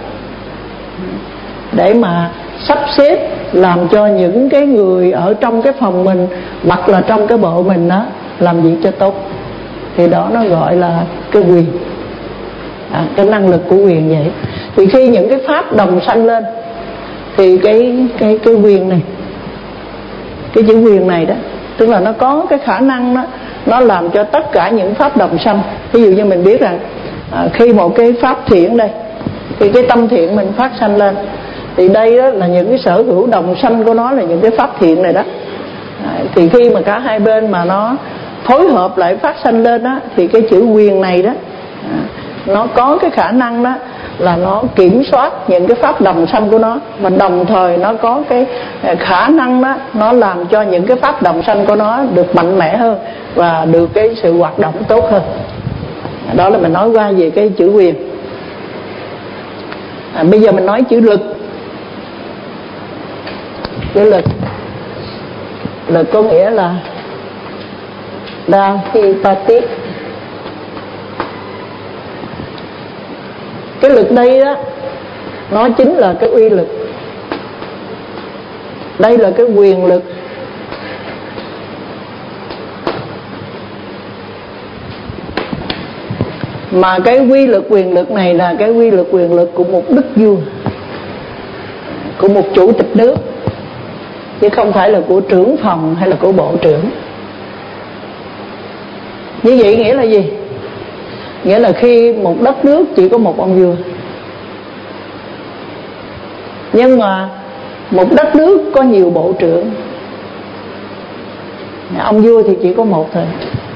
để mà sắp xếp làm cho những cái người ở trong cái phòng mình hoặc là trong cái bộ mình đó làm việc cho tốt. Thì đó nó gọi là cái quyền, à, cái năng lực của quyền vậy. Thì khi những cái pháp đồng sanh lên thì cái cái cái quyền này, cái chữ quyền này đó, tức là nó có cái khả năng đó, nó làm cho tất cả những pháp đồng sanh. Ví dụ như mình biết rằng à, khi một cái pháp thiện đây, thì cái tâm thiện mình phát sanh lên, thì đây đó là những cái sở hữu đồng sanh của nó là những cái pháp thiện này đó. À, thì khi mà cả hai bên mà nó phối hợp lại phát sanh lên đó, thì cái chữ quyền này đó à, nó có cái khả năng đó là nó kiểm soát những cái pháp đồng sanh của nó, và đồng thời nó có cái khả năng đó nó làm cho những cái pháp đồng sanh của nó được mạnh mẽ hơn và được cái sự hoạt động tốt hơn. Đó là mình nói qua về cái chữ quyền. À, bây giờ mình nói chữ lực. Chữ lực, lực có nghĩa là đa khi ta tiếp. Cái lực đây đó nó chính là cái uy lực. Đây là cái quyền lực. Mà cái uy lực quyền lực này là cái uy lực quyền lực của một đức vua, của một chủ tịch nước, chứ không phải là của trưởng phòng hay là của bộ trưởng. Như vậy nghĩa là gì? Nghĩa là khi một đất nước chỉ có một ông vua, nhưng mà một đất nước có nhiều bộ trưởng, ông vua thì chỉ có một thôi.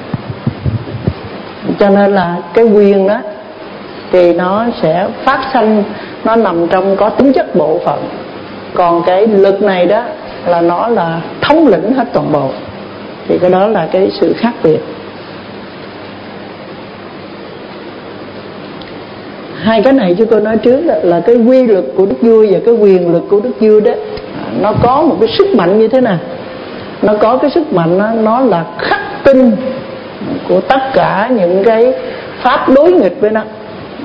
Cho nên là cái quyền đó thì nó sẽ phát sanh, nó nằm trong có tính chất bộ phận. Còn cái lực này đó là nó là thống lĩnh hết toàn bộ. Thì cái đó là cái sự khác biệt. Hai cái này chúng tôi nói trước đó, là cái quy lực của đức vua và cái quyền lực của đức vua đó, nó có một cái sức mạnh như thế nào. Nó có cái sức mạnh đó, nó là khắc tinh của tất cả những cái pháp đối nghịch với nó.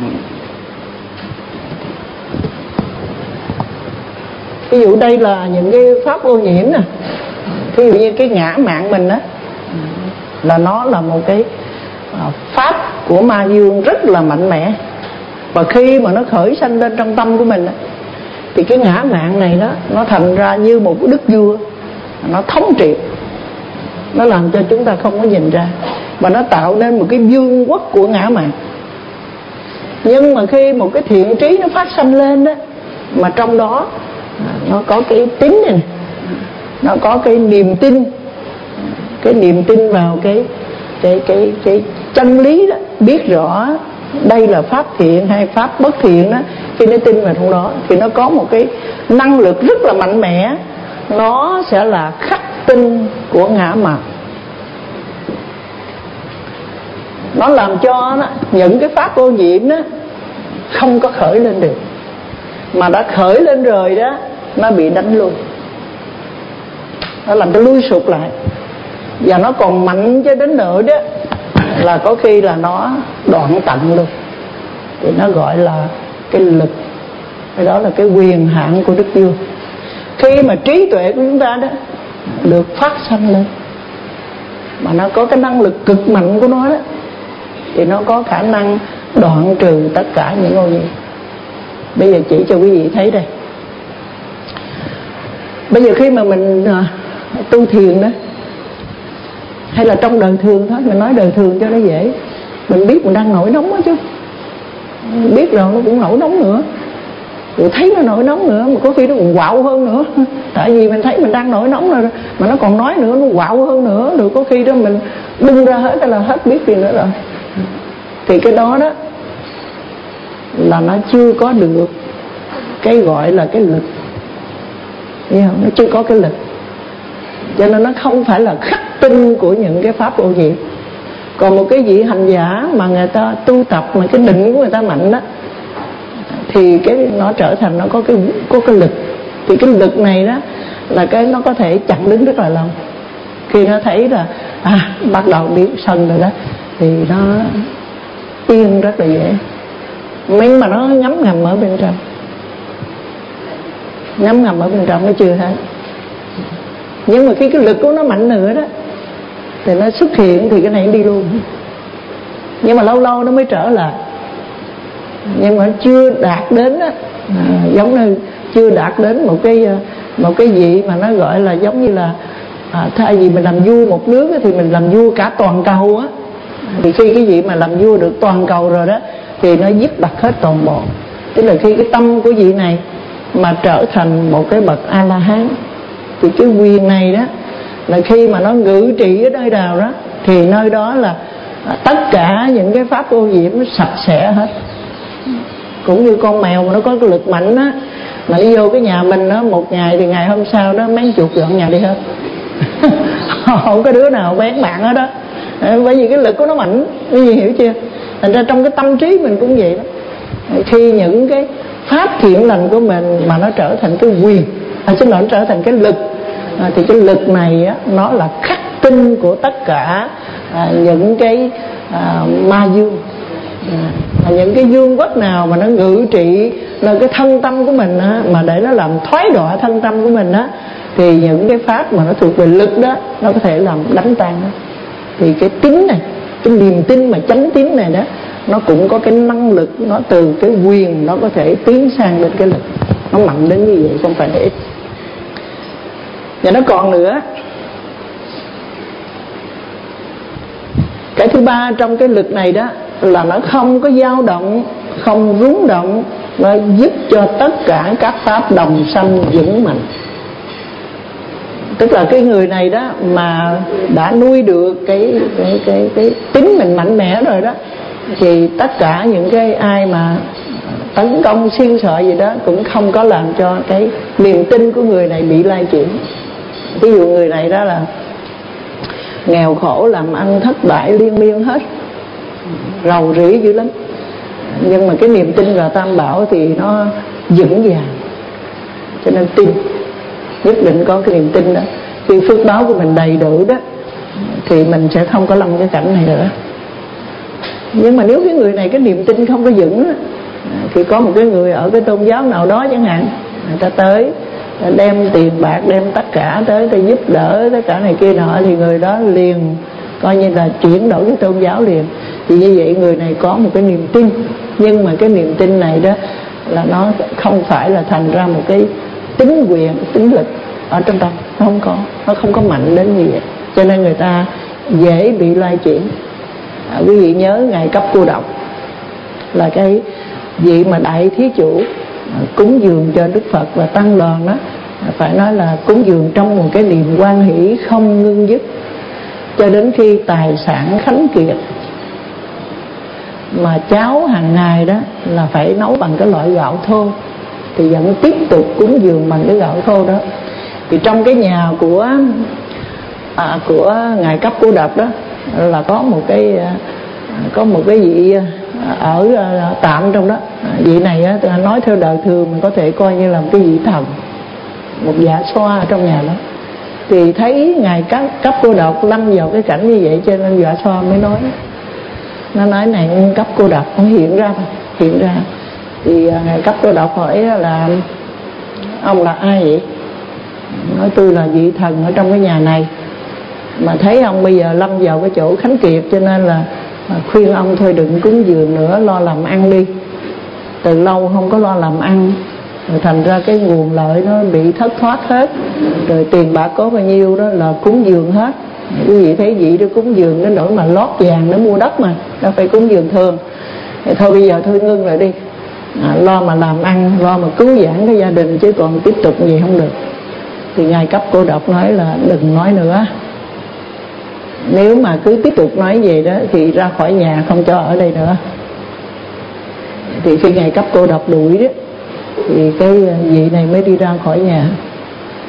Ví dụ đây là những cái pháp ô nhiễm nè. Ví dụ như cái ngã mạn mình đó, là nó là một cái pháp của ma dương rất là mạnh mẽ. Và khi mà nó khởi sanh lên trong tâm của mình đó, thì cái ngã mạn này đó nó thành ra như một cái đức vua, nó thống trị, nó làm cho chúng ta không có nhìn ra, và nó tạo nên một cái vương quốc của ngã mạn. Nhưng mà khi một cái thiện trí nó phát sanh lên đó, mà trong đó nó có cái tính này, nó có cái niềm tin, cái niềm tin vào cái cái cái cái chân lý đó, biết rõ đây là pháp thiện hay pháp bất thiện đó, khi nó tin vào trong đó thì nó có một cái năng lực rất là mạnh mẽ, nó sẽ là khắc tinh của ngã mạn. Nó làm cho đó, những cái pháp ô nhiễm đó không có khởi lên được, mà đã khởi lên rồi đó nó bị đánh lui, nó làm cho lui sụt lại. Và nó còn mạnh cho đến nữa đó là có khi là nó đoạn tận luôn. Thì nó gọi là cái lực. Cái đó là cái quyền hạn của đức vua. Khi mà trí tuệ của chúng ta đó được phát sanh lên, mà nó có cái năng lực cực mạnh của nó đó, thì nó có khả năng đoạn trừ tất cả những ô nhiễm. Bây giờ chỉ cho quý vị thấy đây. Bây giờ khi mà mình à, tu thiền đó, hay là trong đời thường thôi, mình nói đời thường cho nó dễ. Mình biết mình đang nổi nóng đó chứ, biết rồi nó cũng nổi nóng nữa, rồi thấy nó nổi nóng nữa, mà có khi nó còn quạo hơn nữa. Tại vì mình thấy mình đang nổi nóng rồi, mà nó còn nói nữa, nó quạo hơn nữa, rồi có khi đó mình bung ra hết là hết biết gì nữa rồi. Thì cái đó đó là nó chưa có được cái gọi là cái lực. hiểu không? Nó chưa có cái lực, cho nên nó không phải là khắc tinh của những cái pháp ô nhiễm. Còn một cái vị hành giả mà người ta tu tập mà cái định của người ta mạnh đó, thì cái nó trở thành nó có cái có cái lực. Thì cái lực này đó là cái nó có thể chặn đứng rất là lâu. Khi nó thấy là à bắt đầu bị sân rồi đó thì nó yên rất là dễ. Nhưng mà nó ngấm ngầm ở bên trong, ngấm ngầm ở bên trong nó chưa thấy. Nhưng mà khi cái lực của nó mạnh nữa đó thì nó xuất hiện thì cái này nó đi luôn. Nhưng mà lâu lâu nó mới trở lại. Nhưng mà chưa đạt đến đó, à, giống như chưa đạt đến một cái một cái gì mà nó gọi là giống như là à, thay vì mình làm vua một nước thì mình làm vua cả toàn cầu á. Thì khi cái vị mà làm vua được toàn cầu rồi đó thì nó dứt đặt hết toàn bộ. Tức là khi cái tâm của vị này mà trở thành một cái bậc A La Hán thì cái quyền này đó là khi mà nó ngự trị ở nơi nào đó thì nơi đó là tất cả những cái pháp ô nhiễm nó sạch sẽ hết. Cũng như con mèo mà nó có cái lực mạnh á, mà nó vô cái nhà mình đó một ngày thì ngày hôm sau đó mấy chuột dọn nhà đi hết. Không có đứa nào bén bạn hết đó, bởi vì cái lực của nó mạnh. Quý vị hiểu chưa? Thành ra trong cái tâm trí mình cũng vậy đó. Khi những cái pháp thiện lành của mình mà nó trở thành cái quyền, à, xin lỗi, nó trở thành cái lực, à, thì cái lực này á, nó là khắc tinh của tất cả à, những cái à, ma dương. À, những cái dương quốc nào mà nó ngự trị là cái thân tâm của mình á, mà để nó làm thoái đọa thân tâm của mình á, thì những cái pháp mà nó thuộc về lực đó nó có thể làm đánh tan đó. Thì cái tín này, cái niềm tin mà chánh tín này đó, nó cũng có cái năng lực, nó từ cái quyền nó có thể tiến sang bên cái lực, nó mạnh đến như vậy, không phải để ít. Và nó còn nữa, cái thứ ba trong cái lực này đó là nó không có dao động, không rúng động, nó giúp cho tất cả các pháp đồng sanh vững mạnh. Tức là cái người này đó mà đã nuôi được cái cái cái cái tính mình mạnh mẽ rồi đó, thì tất cả những cái ai mà tấn công xiên sợ gì đó cũng không có làm cho cái niềm tin của người này bị lay chuyển. Ví dụ người này đó là nghèo khổ, làm ăn thất bại liên miên hết, rầu rĩ dữ lắm, nhưng mà cái niềm tin vào Tam Bảo thì nó vững vàng, cho nên tin, nhất định có cái niềm tin đó. Khi phước báo của mình đầy đủ đó thì mình sẽ không có lâm cái cảnh này nữa. Nhưng mà nếu cái người này cái niềm tin không có vững đó, thì có một cái người ở cái tôn giáo nào đó chẳng hạn, người ta tới đem tiền bạc, đem tất cả tới để giúp đỡ tất cả này kia nọ, thì người đó liền coi như là chuyển đổi cái tôn giáo liền. Thì như vậy người này có một cái niềm tin, nhưng mà cái niềm tin này đó là nó không phải là thành ra một cái tính quyền, tính lực ở trong tâm, nó không có, nó không có mạnh đến như vậy, cho nên người ta dễ bị lay chuyển. À, quý vị nhớ ngày Cấp Cô Độc là cái vị mà đại thí chủ cúng dường cho Đức Phật và tăng đoàn đó, phải nói là cúng dường trong một cái niềm hoan hỷ không ngưng dứt, cho đến khi tài sản khánh kiệt, mà cháo hàng ngày đó là phải nấu bằng cái loại gạo thô, thì vẫn tiếp tục cúng dường bằng cái gạo thô đó. Thì trong cái nhà của à, của ngài Cấp Cô Độc đó là có một cái có một cái vị ở tạm trong đó. Vị này á, nói theo đời thường mình có thể coi như là một cái vị thần, một dạ xoa ở trong nhà đó. Thì thấy ngài Cấp, Cấp Cô Độc lâm vào cái cảnh như vậy, cho nên dạ xoa mới nói, nó nói này Cấp Cô Độc, nó hiện ra hiện ra thì ngài Cấp Cô Độc hỏi là ông là ai vậy? Nói tôi là vị thần ở trong cái nhà này, mà thấy ông bây giờ lâm vào cái chỗ khánh kiệt, cho nên là khuyên ông thôi đừng cúng dường nữa, lo làm ăn đi. Từ lâu không có lo làm ăn, rồi thành ra cái nguồn lợi nó bị thất thoát hết, rồi tiền bạc có bao nhiêu đó là cúng dường hết. Quý vị thấy vị đó cúng dường đến nỗi mà lót vàng để mua đất mà, đâu phải cúng dường thường. Thì thôi bây giờ thôi ngưng lại đi, à, lo mà làm ăn, lo mà cứu vãn cái gia đình, chứ còn tiếp tục gì không được. Thì ngài Cấp Cô Độc nói là đừng nói nữa, nếu mà cứ tiếp tục nói về đó thì ra khỏi nhà, không cho ở đây nữa. Thì khi ngài Cấp Cô Độc đuổi đó thì cái vị này mới đi ra khỏi nhà.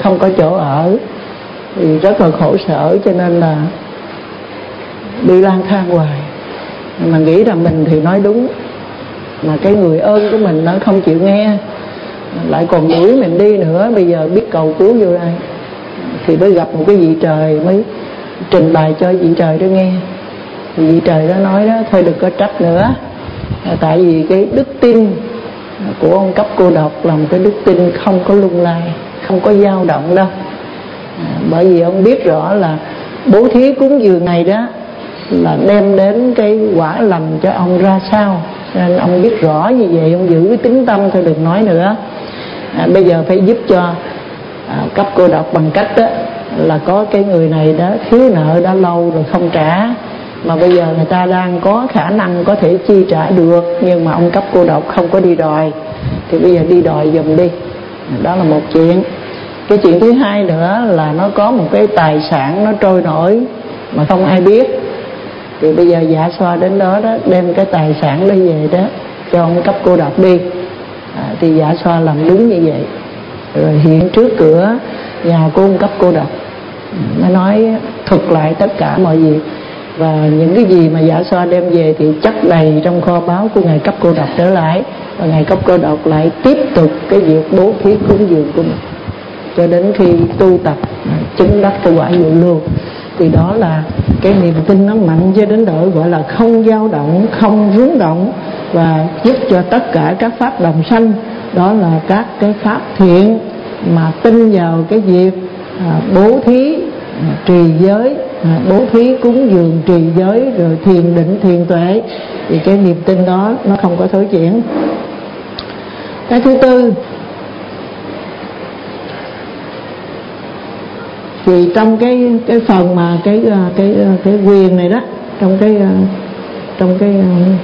không có chỗ ở thì rất là khổ sở, cho nên là đi lang thang hoài. Mà nghĩ rằng mình thì nói đúng, mà cái người ơn của mình nó không chịu nghe, lại còn đuổi mình đi nữa. Bây giờ biết cầu cứu vô đây thì mới gặp một cái vị trời, mới trình bày cho vị trời đó nghe. Thì vị trời đó nói đó, thôi đừng có trách nữa, tại vì cái đức tin của ông Cấp Cô Độc là một cái đức tin không có lung lay, không có dao động đâu. à, bởi vì ông biết rõ là bố thí cúng dường này đó là đem đến cái quả lành cho ông ra sao, nên ông biết rõ như vậy, ông giữ cái tính tâm thôi, đừng nói nữa. à, bây giờ phải giúp cho à, Cấp Cô Độc bằng cách đó là có cái người này đó thiếu nợ đã lâu rồi không trả, mà bây giờ người ta đang có khả năng có thể chi trả được, nhưng mà ông Cấp Cô Độc không có đi đòi, thì bây giờ đi đòi giùm đi. Đó là một chuyện. Cái chuyện thứ hai nữa là nó có một cái tài sản nó trôi nổi mà không ai biết, thì bây giờ Dạ Xoa đến đó đó đem cái tài sản đó về đó cho ông Cấp Cô Độc đi. à, thì Dạ Xoa làm đúng như vậy, rồi hiện trước cửa nhà của ông Cấp Cô Độc, nó nói thuật lại tất cả mọi việc, và những cái gì mà Dạ Xoa đem về thì chất đầy trong kho báu của ngài Cấp Cô Độc trở lại, và ngài Cấp Cô Độc lại tiếp tục cái việc bố thí cúng dường của mình cho đến khi tu tập chứng đắc cái quả dự lưu. Thì đó là cái niềm tin nó mạnh cho đến độ gọi là không dao động, không rúng động, và giúp cho tất cả các pháp đồng sanh, đó là các cái pháp thiện mà tin vào cái việc à, bố thí, à, trì giới, à, bố thí cúng dường, trì giới, rồi thiền định, thiền tuệ, thì cái niềm tin đó nó không có thối chuyển. Cái thứ tư thì trong cái cái phần mà cái cái cái quyền này đó, trong cái trong cái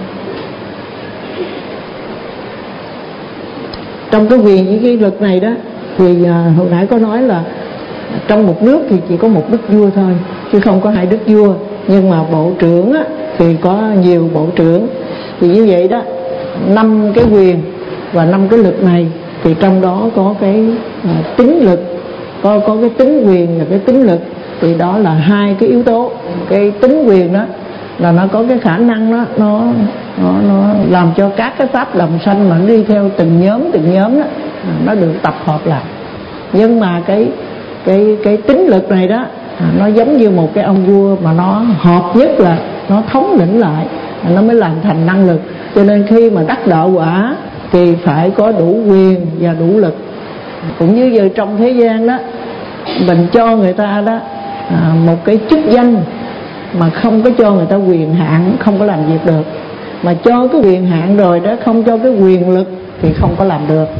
trong cái quyền với cái luật này đó, thì hồi nãy có nói là trong một nước thì chỉ có một đức vua thôi, chứ không có hai đức vua. Nhưng mà bộ trưởng á, thì có nhiều bộ trưởng. Thì như vậy đó, năm cái quyền và năm cái lực này, thì trong đó có cái uh, tính lực, có có cái tính quyền và cái tính lực. Thì đó là hai cái yếu tố. Cái tính quyền đó là nó có cái khả năng đó, nó nó nó làm cho các cái pháp đồng sanh mà nó đi theo từng nhóm từng nhóm đó, nó được tập hợp lại. Nhưng mà cái cái cái tính lực này đó, nó giống như một cái ông vua mà nó hợp nhất là nó thống lĩnh lại, nó mới làm thành năng lực. Cho nên khi mà đắc đạo quả thì phải có đủ quyền và đủ lực. Cũng như giờ trong thế gian đó, mình cho người ta đó à, một cái chức danh mà không có cho người ta quyền hạn, không có làm việc được. Mà cho cái quyền hạn rồi đó, không cho cái quyền lực thì không có làm được.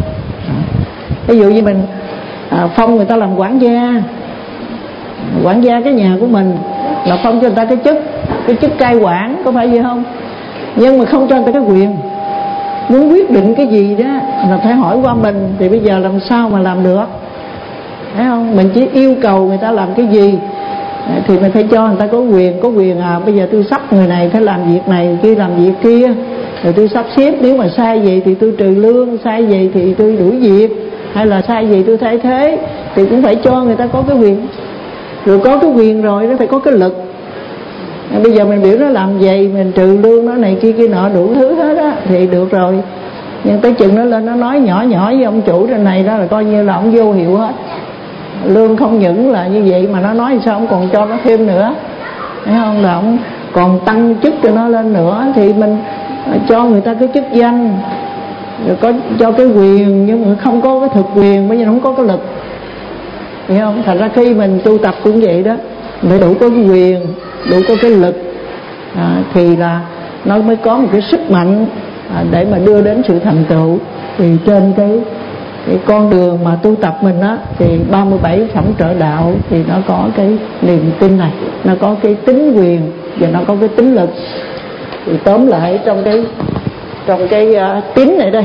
Ví dụ như mình à, phong người ta làm quản gia, quản gia cái nhà của mình, là phong cho người ta cái chức cái chức cai quản, có phải vậy không? Nhưng mà không cho người ta cái quyền. Muốn quyết định cái gì đó là phải hỏi qua mình, thì bây giờ làm sao mà làm được, thấy không? Mình chỉ yêu cầu người ta làm cái gì thì mình phải cho người ta có quyền. Có quyền à, bây giờ tôi sắp người này phải làm việc này, kia làm việc kia, rồi tôi sắp xếp, nếu mà sai vậy thì tôi trừ lương, sai vậy thì tôi đuổi việc, hay là sai vậy tôi thay thế, thì cũng phải cho người ta có cái quyền. Rồi có cái quyền rồi nó phải có cái lực. Bây giờ mình biểu nó làm vậy, mình trừ lương nó này kia kia nọ đủ thứ hết á thì được rồi. Nhưng tới chừng nó lên nó nói nhỏ nhỏ với ông chủ trên này đó là coi như là ông vô hiệu hết. Lương không những là như vậy mà nó nói sao ông còn cho nó thêm nữa, thấy không? Là ông còn tăng chức cho nó lên nữa. Thì mình cho người ta cái chức danh, rồi có cho cái quyền, nhưng mà không có cái thực quyền, bởi vì nó không có cái lực, hiểu không? Thành ra khi mình tu tập cũng vậy đó, phải đủ có cái quyền, đủ có cái lực, à, thì là nó mới có một cái sức mạnh à, để mà đưa đến sự thành tựu. Thì trên cái cái con đường mà tu tập mình á, thì ba mươi bảy phẩm trợ đạo thì nó có cái niềm tin này, nó có cái tính quyền và nó có cái tính lực. Thì tóm lại trong cái trong cái uh, tín này đây,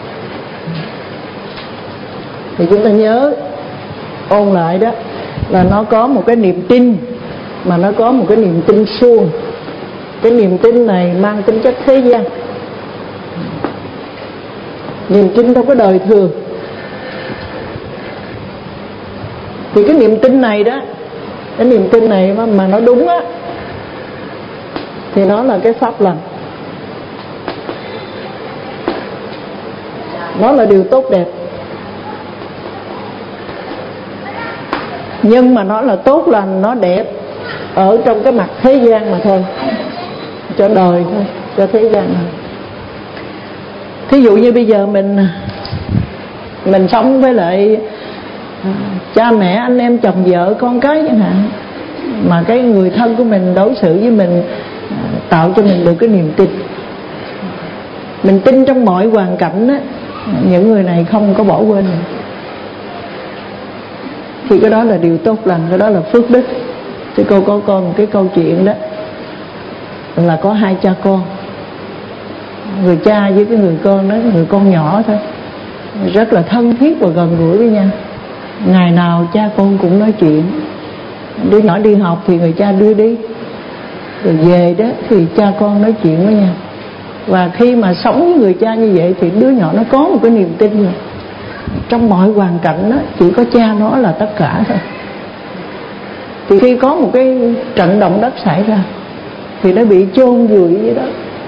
thì chúng ta nhớ ôn lại đó, là nó có một cái niềm tin, mà nó có một cái niềm tin suông. Cái niềm tin này mang tính chất thế gian, niềm tin đâu có đời thường. Thì cái niềm tin này đó, cái niềm tin này mà, mà nó đúng á, thì nó là cái pháp lành, nó là điều tốt đẹp. Nhưng mà nó là tốt lành, nó đẹp ở trong cái mặt thế gian mà thôi, cho đời thôi, cho thế gian thôi. Thí dụ như bây giờ mình mình sống với lại cha mẹ, anh em, chồng vợ, con cái chẳng hạn, mà cái người thân của mình đối xử với mình tạo cho mình được cái niềm tin, mình tin trong mọi hoàn cảnh á, những người này không có bỏ quên mình, thì cái đó là điều tốt lành, cái đó là phước đức. Thì cô có coi một cái câu chuyện đó, là có hai cha con, người cha với cái người con đó, người con nhỏ thôi, rất là thân thiết và gần gũi với nhau. Ngày nào cha con cũng nói chuyện. Đứa nhỏ đi học thì người cha đưa đi, rồi về đó thì cha con nói chuyện với nhau. Và khi mà sống với người cha như vậy thì đứa nhỏ nó có một cái niềm tin rồi, trong mọi hoàn cảnh đó chỉ có cha nó là tất cả thôi. Thì khi có một cái trận động đất xảy ra thì nó bị chôn vùi vậy đó,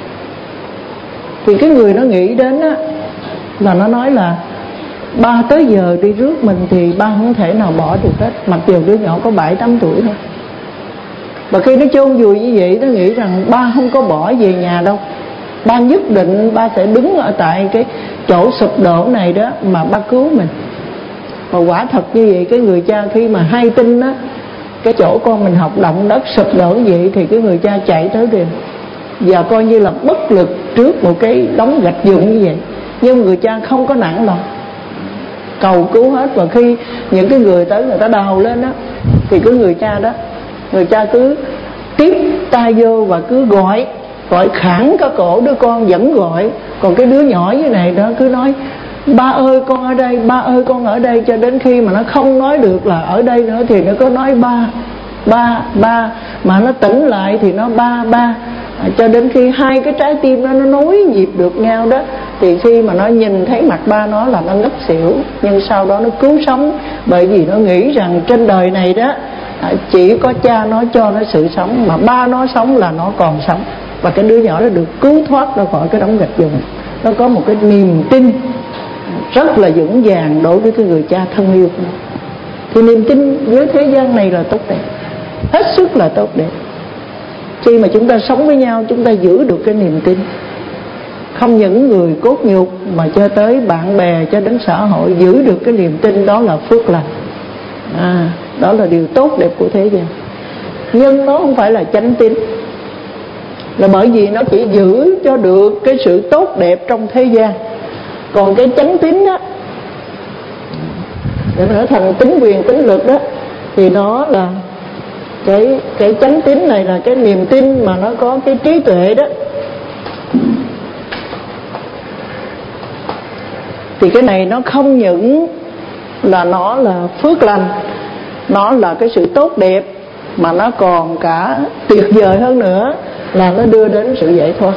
thì cái người nó nghĩ đến á, là nó nói là ba tới giờ đi rước mình thì ba không thể nào bỏ được hết, mặc dù đứa nhỏ có bảy tám tuổi thôi. Và khi nó chôn vùi như vậy, nó nghĩ rằng ba không có bỏ về nhà đâu, ba nhất định ba sẽ đứng ở tại cái chỗ sụp đổ này đó mà ba cứu mình. Và quả thật như vậy, cái người cha khi mà hay tin đó, cái chỗ con mình học động đất sụp đổ vậy, thì cái người cha chạy tới liền, và coi như là bất lực trước một cái đống gạch vụn như vậy. Nhưng người cha không có nản lòng, cầu cứu hết. Và khi những cái người tới người ta đào lên đó, thì cái người cha đó, người cha cứ tiếp tay vô và cứ gọi, gọi khẳng cả cổ đứa con vẫn gọi. Còn cái đứa nhỏ như này đó cứ nói ba ơi con ở đây, ba ơi con ở đây, cho đến khi mà nó không nói được là ở đây nữa thì nó có nói ba ba ba, mà nó tỉnh lại thì nó ba ba, à, cho đến khi hai cái trái tim đó nó nối nhịp được nhau đó, thì khi mà nó nhìn thấy mặt ba nó là nó ngất xỉu. Nhưng sau đó nó cứu sống, bởi vì nó nghĩ rằng trên đời này đó chỉ có cha nó cho nó sự sống, mà ba nó sống là nó còn sống. Và cái đứa nhỏ đó được cứu thoát ra khỏi cái đống gạch vụn. Nó có một cái niềm tin rất là vững vàng đối với cái người cha thân yêu của nó. Thì niềm tin với thế gian này là tốt đẹp, hết sức là tốt đẹp. Khi mà chúng ta sống với nhau, chúng ta giữ được cái niềm tin, không những người cốt nhục mà cho tới bạn bè, cho đến xã hội giữ được cái niềm tin, đó là phước lành. À, đó là điều tốt đẹp của thế gian. Nhưng nó không phải là chánh tín, là bởi vì nó chỉ giữ cho được cái sự tốt đẹp trong thế gian. Còn cái chánh tín đó, để trở thành tín quyền tín lực đó, thì nó là cái cái chánh tín này là cái niềm tin mà nó có cái trí tuệ đó. Thì cái này nó không những là nó là phước lành, nó là cái sự tốt đẹp, mà nó còn cả tuyệt vời hơn nữa là nó đưa đến sự giải thoát,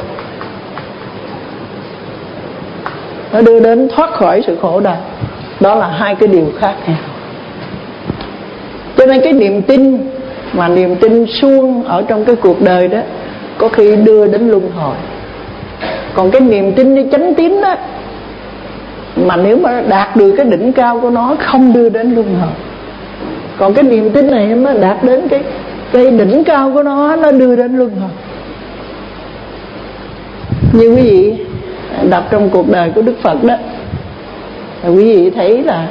nó đưa đến thoát khỏi sự khổ đau. Đó là hai cái điều khác nhau. Cho nên cái niềm tin mà niềm tin suông ở trong cái cuộc đời đó có khi đưa đến luân hồi. Còn cái niềm tin như chánh tín đó, mà nếu mà đạt được cái đỉnh cao của nó, không đưa đến luân hồi. Còn cái niềm tin này mà đạt đến cái cái đỉnh cao của nó, nó đưa đến luân hồi. Như quý vị đọc trong cuộc đời của Đức Phật đó, quý vị thấy là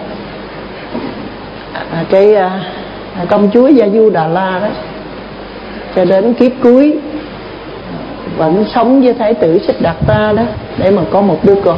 cái công chúa Gia Du Đà La đó, cho đến kiếp cuối vẫn sống với thái tử Siddhartha đó để mà có một đứa con.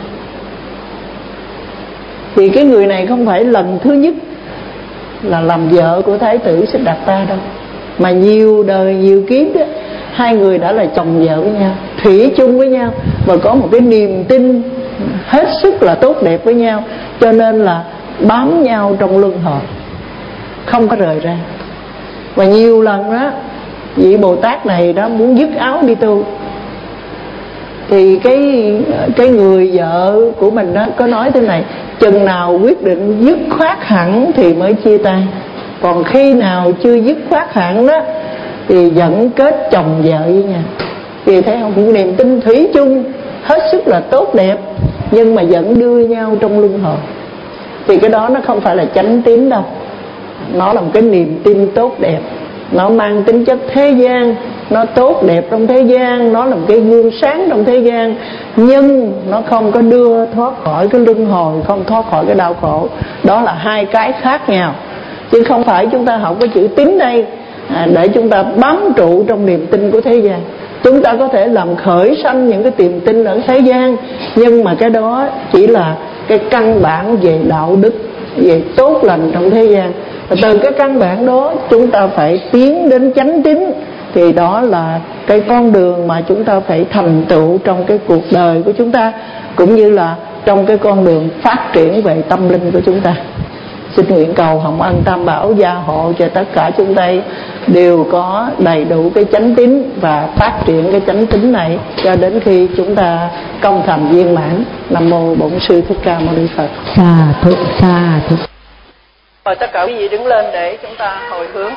Thì cái người này không phải lần thứ nhất là làm vợ của thái tử Siddhartha đâu, mà nhiều đời nhiều kiếp đó, hai người đã là chồng vợ với nhau, thủy chung với nhau, và có một cái niềm tin hết sức là tốt đẹp với nhau, cho nên là bám nhau trong luân hồi, không có rời ra. Và nhiều lần đó vị Bồ Tát này đó muốn dứt áo đi tu, Thì cái cái người vợ của mình đó có nói thế này: chừng nào quyết định dứt khoát hẳn thì mới chia tay, còn khi nào chưa dứt khoát hẳn đó thì vẫn kết chồng vợ với nhau. Vì thấy không, một niềm tin thủy chung hết sức là tốt đẹp, nhưng mà vẫn đưa nhau trong luân hồi. Thì cái đó nó không phải là chánh tín đâu, nó là một cái niềm tin tốt đẹp, nó mang tính chất thế gian, nó tốt đẹp trong thế gian, nó là một cái gương sáng trong thế gian, nhưng nó không có đưa thoát khỏi cái luân hồi, không thoát khỏi cái đau khổ. Đó là hai cái khác nhau, chứ không phải chúng ta học cái chữ tín đây à, để chúng ta bám trụ trong niềm tin của thế gian. Chúng ta có thể làm khởi sanh những cái niềm tin ở thế gian, nhưng mà cái đó chỉ là cái căn bản về đạo đức, về tốt lành trong thế gian. Và từ cái căn bản đó chúng ta phải tiến đến chánh tín, thì đó là cái con đường mà chúng ta phải thành tựu trong cái cuộc đời của chúng ta, cũng như là trong cái con đường phát triển về tâm linh của chúng ta. Xin nguyện cầu Hồng Ân Tam Bảo gia hộ cho tất cả chúng ta đều có đầy đủ cái chánh tín và phát triển cái chánh tín này cho đến khi chúng ta công thành viên mãn. Nam mô Bổn Sư Thích Ca Mâu Ni Phật. Sa thụ sa thụ. Mời tất cả quý vị đứng lên để chúng ta hồi hướng.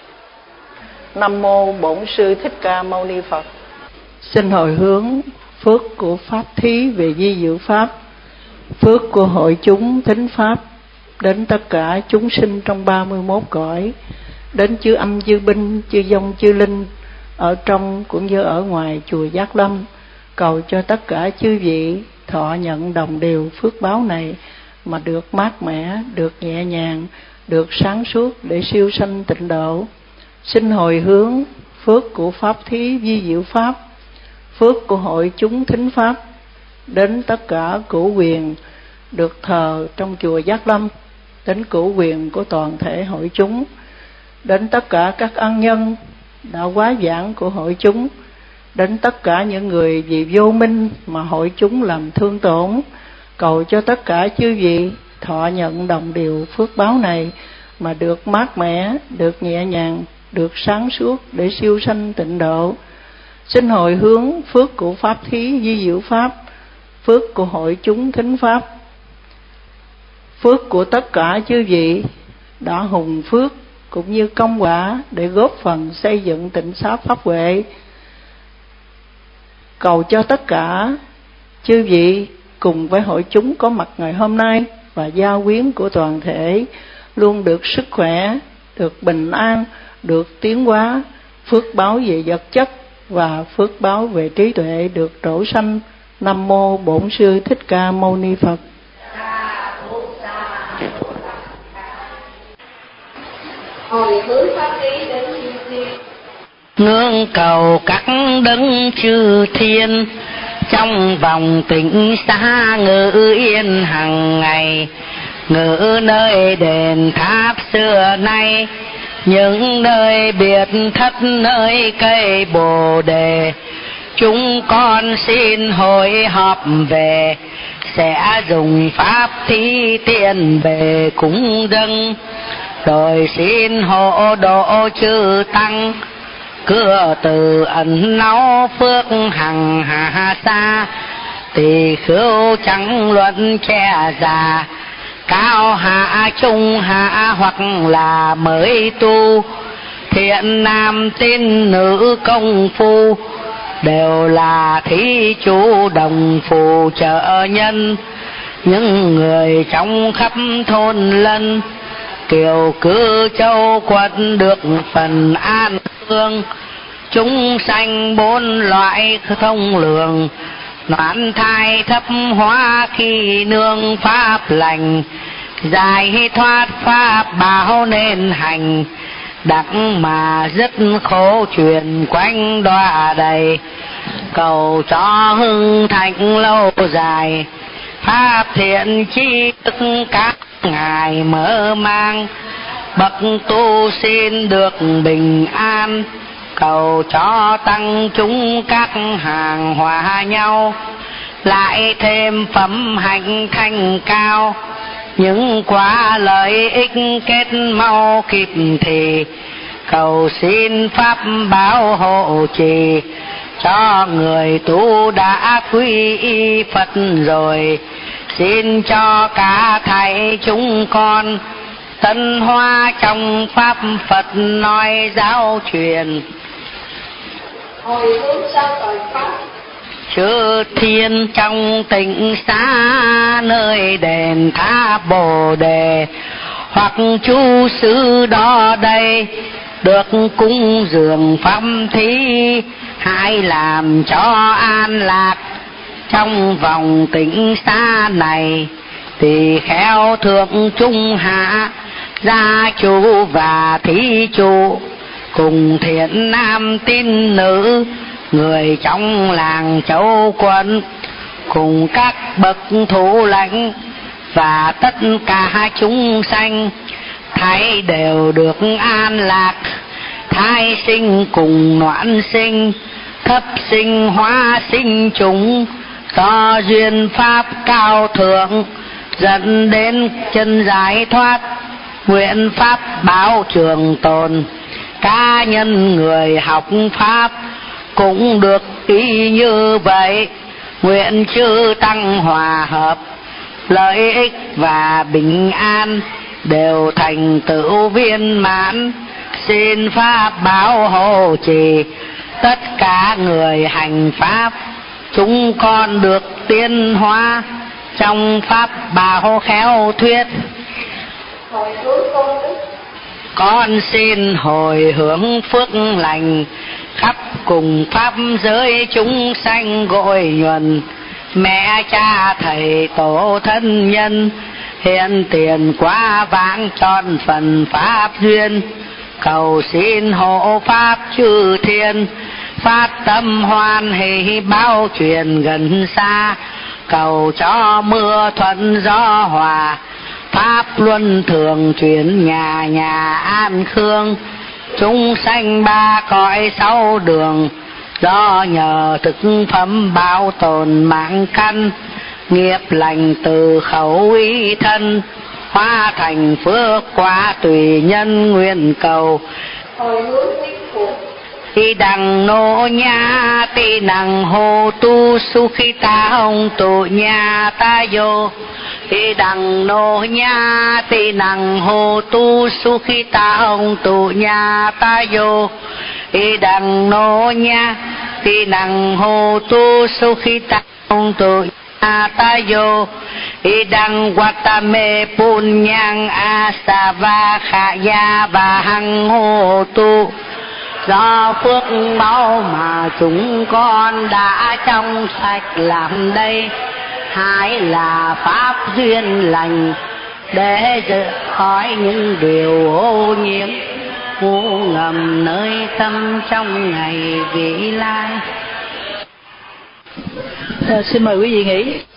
Nam mô Bổn Sư Thích Ca Mâu Ni Phật. Xin hồi hướng phước của pháp thí về di diệu pháp, phước của hội chúng thính pháp đến tất cả chúng sinh trong ba mươi mốt cõi, đến chư âm chư binh chư vong chư linh ở trong cũng như ở ngoài chùa Giác Lâm. Cầu cho tất cả chư vị thọ nhận đồng đều phước báo này mà được mát mẻ, được nhẹ nhàng, được sáng suốt để siêu sanh tịnh độ. Xin hồi hướng phước của pháp thí vi diệu pháp, phước của hội chúng thính pháp đến tất cả cửu quyền được thờ trong chùa Giác Lâm, đến cửu quyền của toàn thể hội chúng, đến tất cả các ân nhân đã quá giảng của hội chúng, đến tất cả những người vì vô minh mà hội chúng làm thương tổn. Cầu cho tất cả chư vị thọ nhận đồng điều phước báo này mà được mát mẻ, được nhẹ nhàng, được sáng suốt để siêu sanh tịnh độ. Xin hồi hướng phước của pháp thí vi diệu pháp, phước của hội chúng thính pháp, phước của tất cả chư vị đã hùng phước cũng như công quả để góp phần xây dựng tịnh xá pháp huệ. Cầu cho tất cả chư vị cùng với hội chúng có mặt ngày hôm nay và gia quyến của toàn thể luôn được sức khỏe, được bình an, được tiến hóa, phước báo về vật chất và phước báo về trí tuệ được trổ sanh. Nam mô Bổn Sư Thích Ca Mâu Ni Phật. Hồi hướng pháp lý đến chư thiên, nương cầu các đấng chư thiên trong vòng tịnh xá ngự yên hằng ngày, ngự nơi đền tháp xưa nay, những nơi biệt thất nơi cây bồ đề. Chúng con xin hội họp về, sẽ dùng pháp thí tiền về cúng dâng, rồi xin hộ độ chư tăng, cửa từ ẩn náu phước hằng hà xa. Tỳ khưu chẳng luận che già, cao hạ trung hạ hoặc là mới tu, thiện nam tín nữ công phu, đều là thí chủ đồng phù trợ nhân. Những người trong khắp thôn lân, kiều cư châu quận được phần an thương. Chúng sanh bốn loại thông lường, noãn thai thấp hóa khi nương pháp lành, giải thoát pháp bảo nên hành, đặng mà dứt khổ truyền quanh đọa đầy. Cầu cho hưng thịnh lâu dài, pháp thiện chi thức các ngài mở mang, bậc tu xin được bình an. Cầu cho tăng chúng các hàng hòa nhau, lại thêm phẩm hạnh thanh cao, những quả lợi ích kết mau kịp thì. Cầu xin pháp bảo hộ trì, cho người tu đã quy y Phật rồi. Xin cho cả thầy chúng con tân hoa trong pháp Phật nói giáo truyền. Hồi hướng sao tội pháp Chư thiên trong tịnh xá nơi đền tháp Bồ Đề, hoặc chú sư đó đây được cúng dường pháp thí, hãy làm cho an lạc trong vòng tịnh xá này. Tỳ kheo thượng trung hạ, gia chủ và thí chủ, cùng thiện nam tín nữ, người trong làng châu quận, cùng các bậc thủ lãnh và tất cả chúng sanh, thấy đều được an lạc. Thai sinh cùng noãn sinh, thấp sinh hóa sinh chúng, do duyên pháp cao thượng dẫn đến chân giải thoát. Nguyện pháp báo trường tồn, cá nhân người học pháp cũng được ý như vậy. Nguyện chư tăng hòa hợp, lợi ích và bình an đều thành tựu viên mãn. Xin pháp bảo hộ trì tất cả người hành pháp, chúng con được tiến hóa trong pháp bảo khéo thuyết. hồi hướng công đức Con xin hồi hướng phước lành khắp cùng pháp giới chúng sanh gội nhuần. Mẹ cha thầy tổ thân nhân hiện tiền quá vãng tròn phần pháp duyên, cầu xin hộ pháp chư thiên phát tâm hoan hỷ báo truyền gần xa. Cầu cho mưa thuận gió hòa, pháp luân thường chuyển nhà nhà an khương. Chúng sanh ba cõi sáu đường, do nhờ thực phẩm bảo tồn mạng căn. Nghiệp lành từ khẩu ý thân, hóa thành phước quả tùy nhân nguyện cầu. hồi hướng niết phụng Ti đằng nô nha ti đằng hô tu su khi ta ông tu nha ta vô. Ti đằng nô nha ti đằng hô tu su khi ta ông tu nha ta vô. Ti đằng nô nha ti đằng hô tu su khi ta ông tu nha ta vô. Ti đằng watame punyang asava khaya và hằng hô tu. Do phước báu mà chúng con đã trong sạch làm đây, hãy là pháp duyên lành để rời khỏi những điều ô nhiễm ngu ngầm nơi tâm trong ngày vị lai. À, xin mời quý vị nghỉ.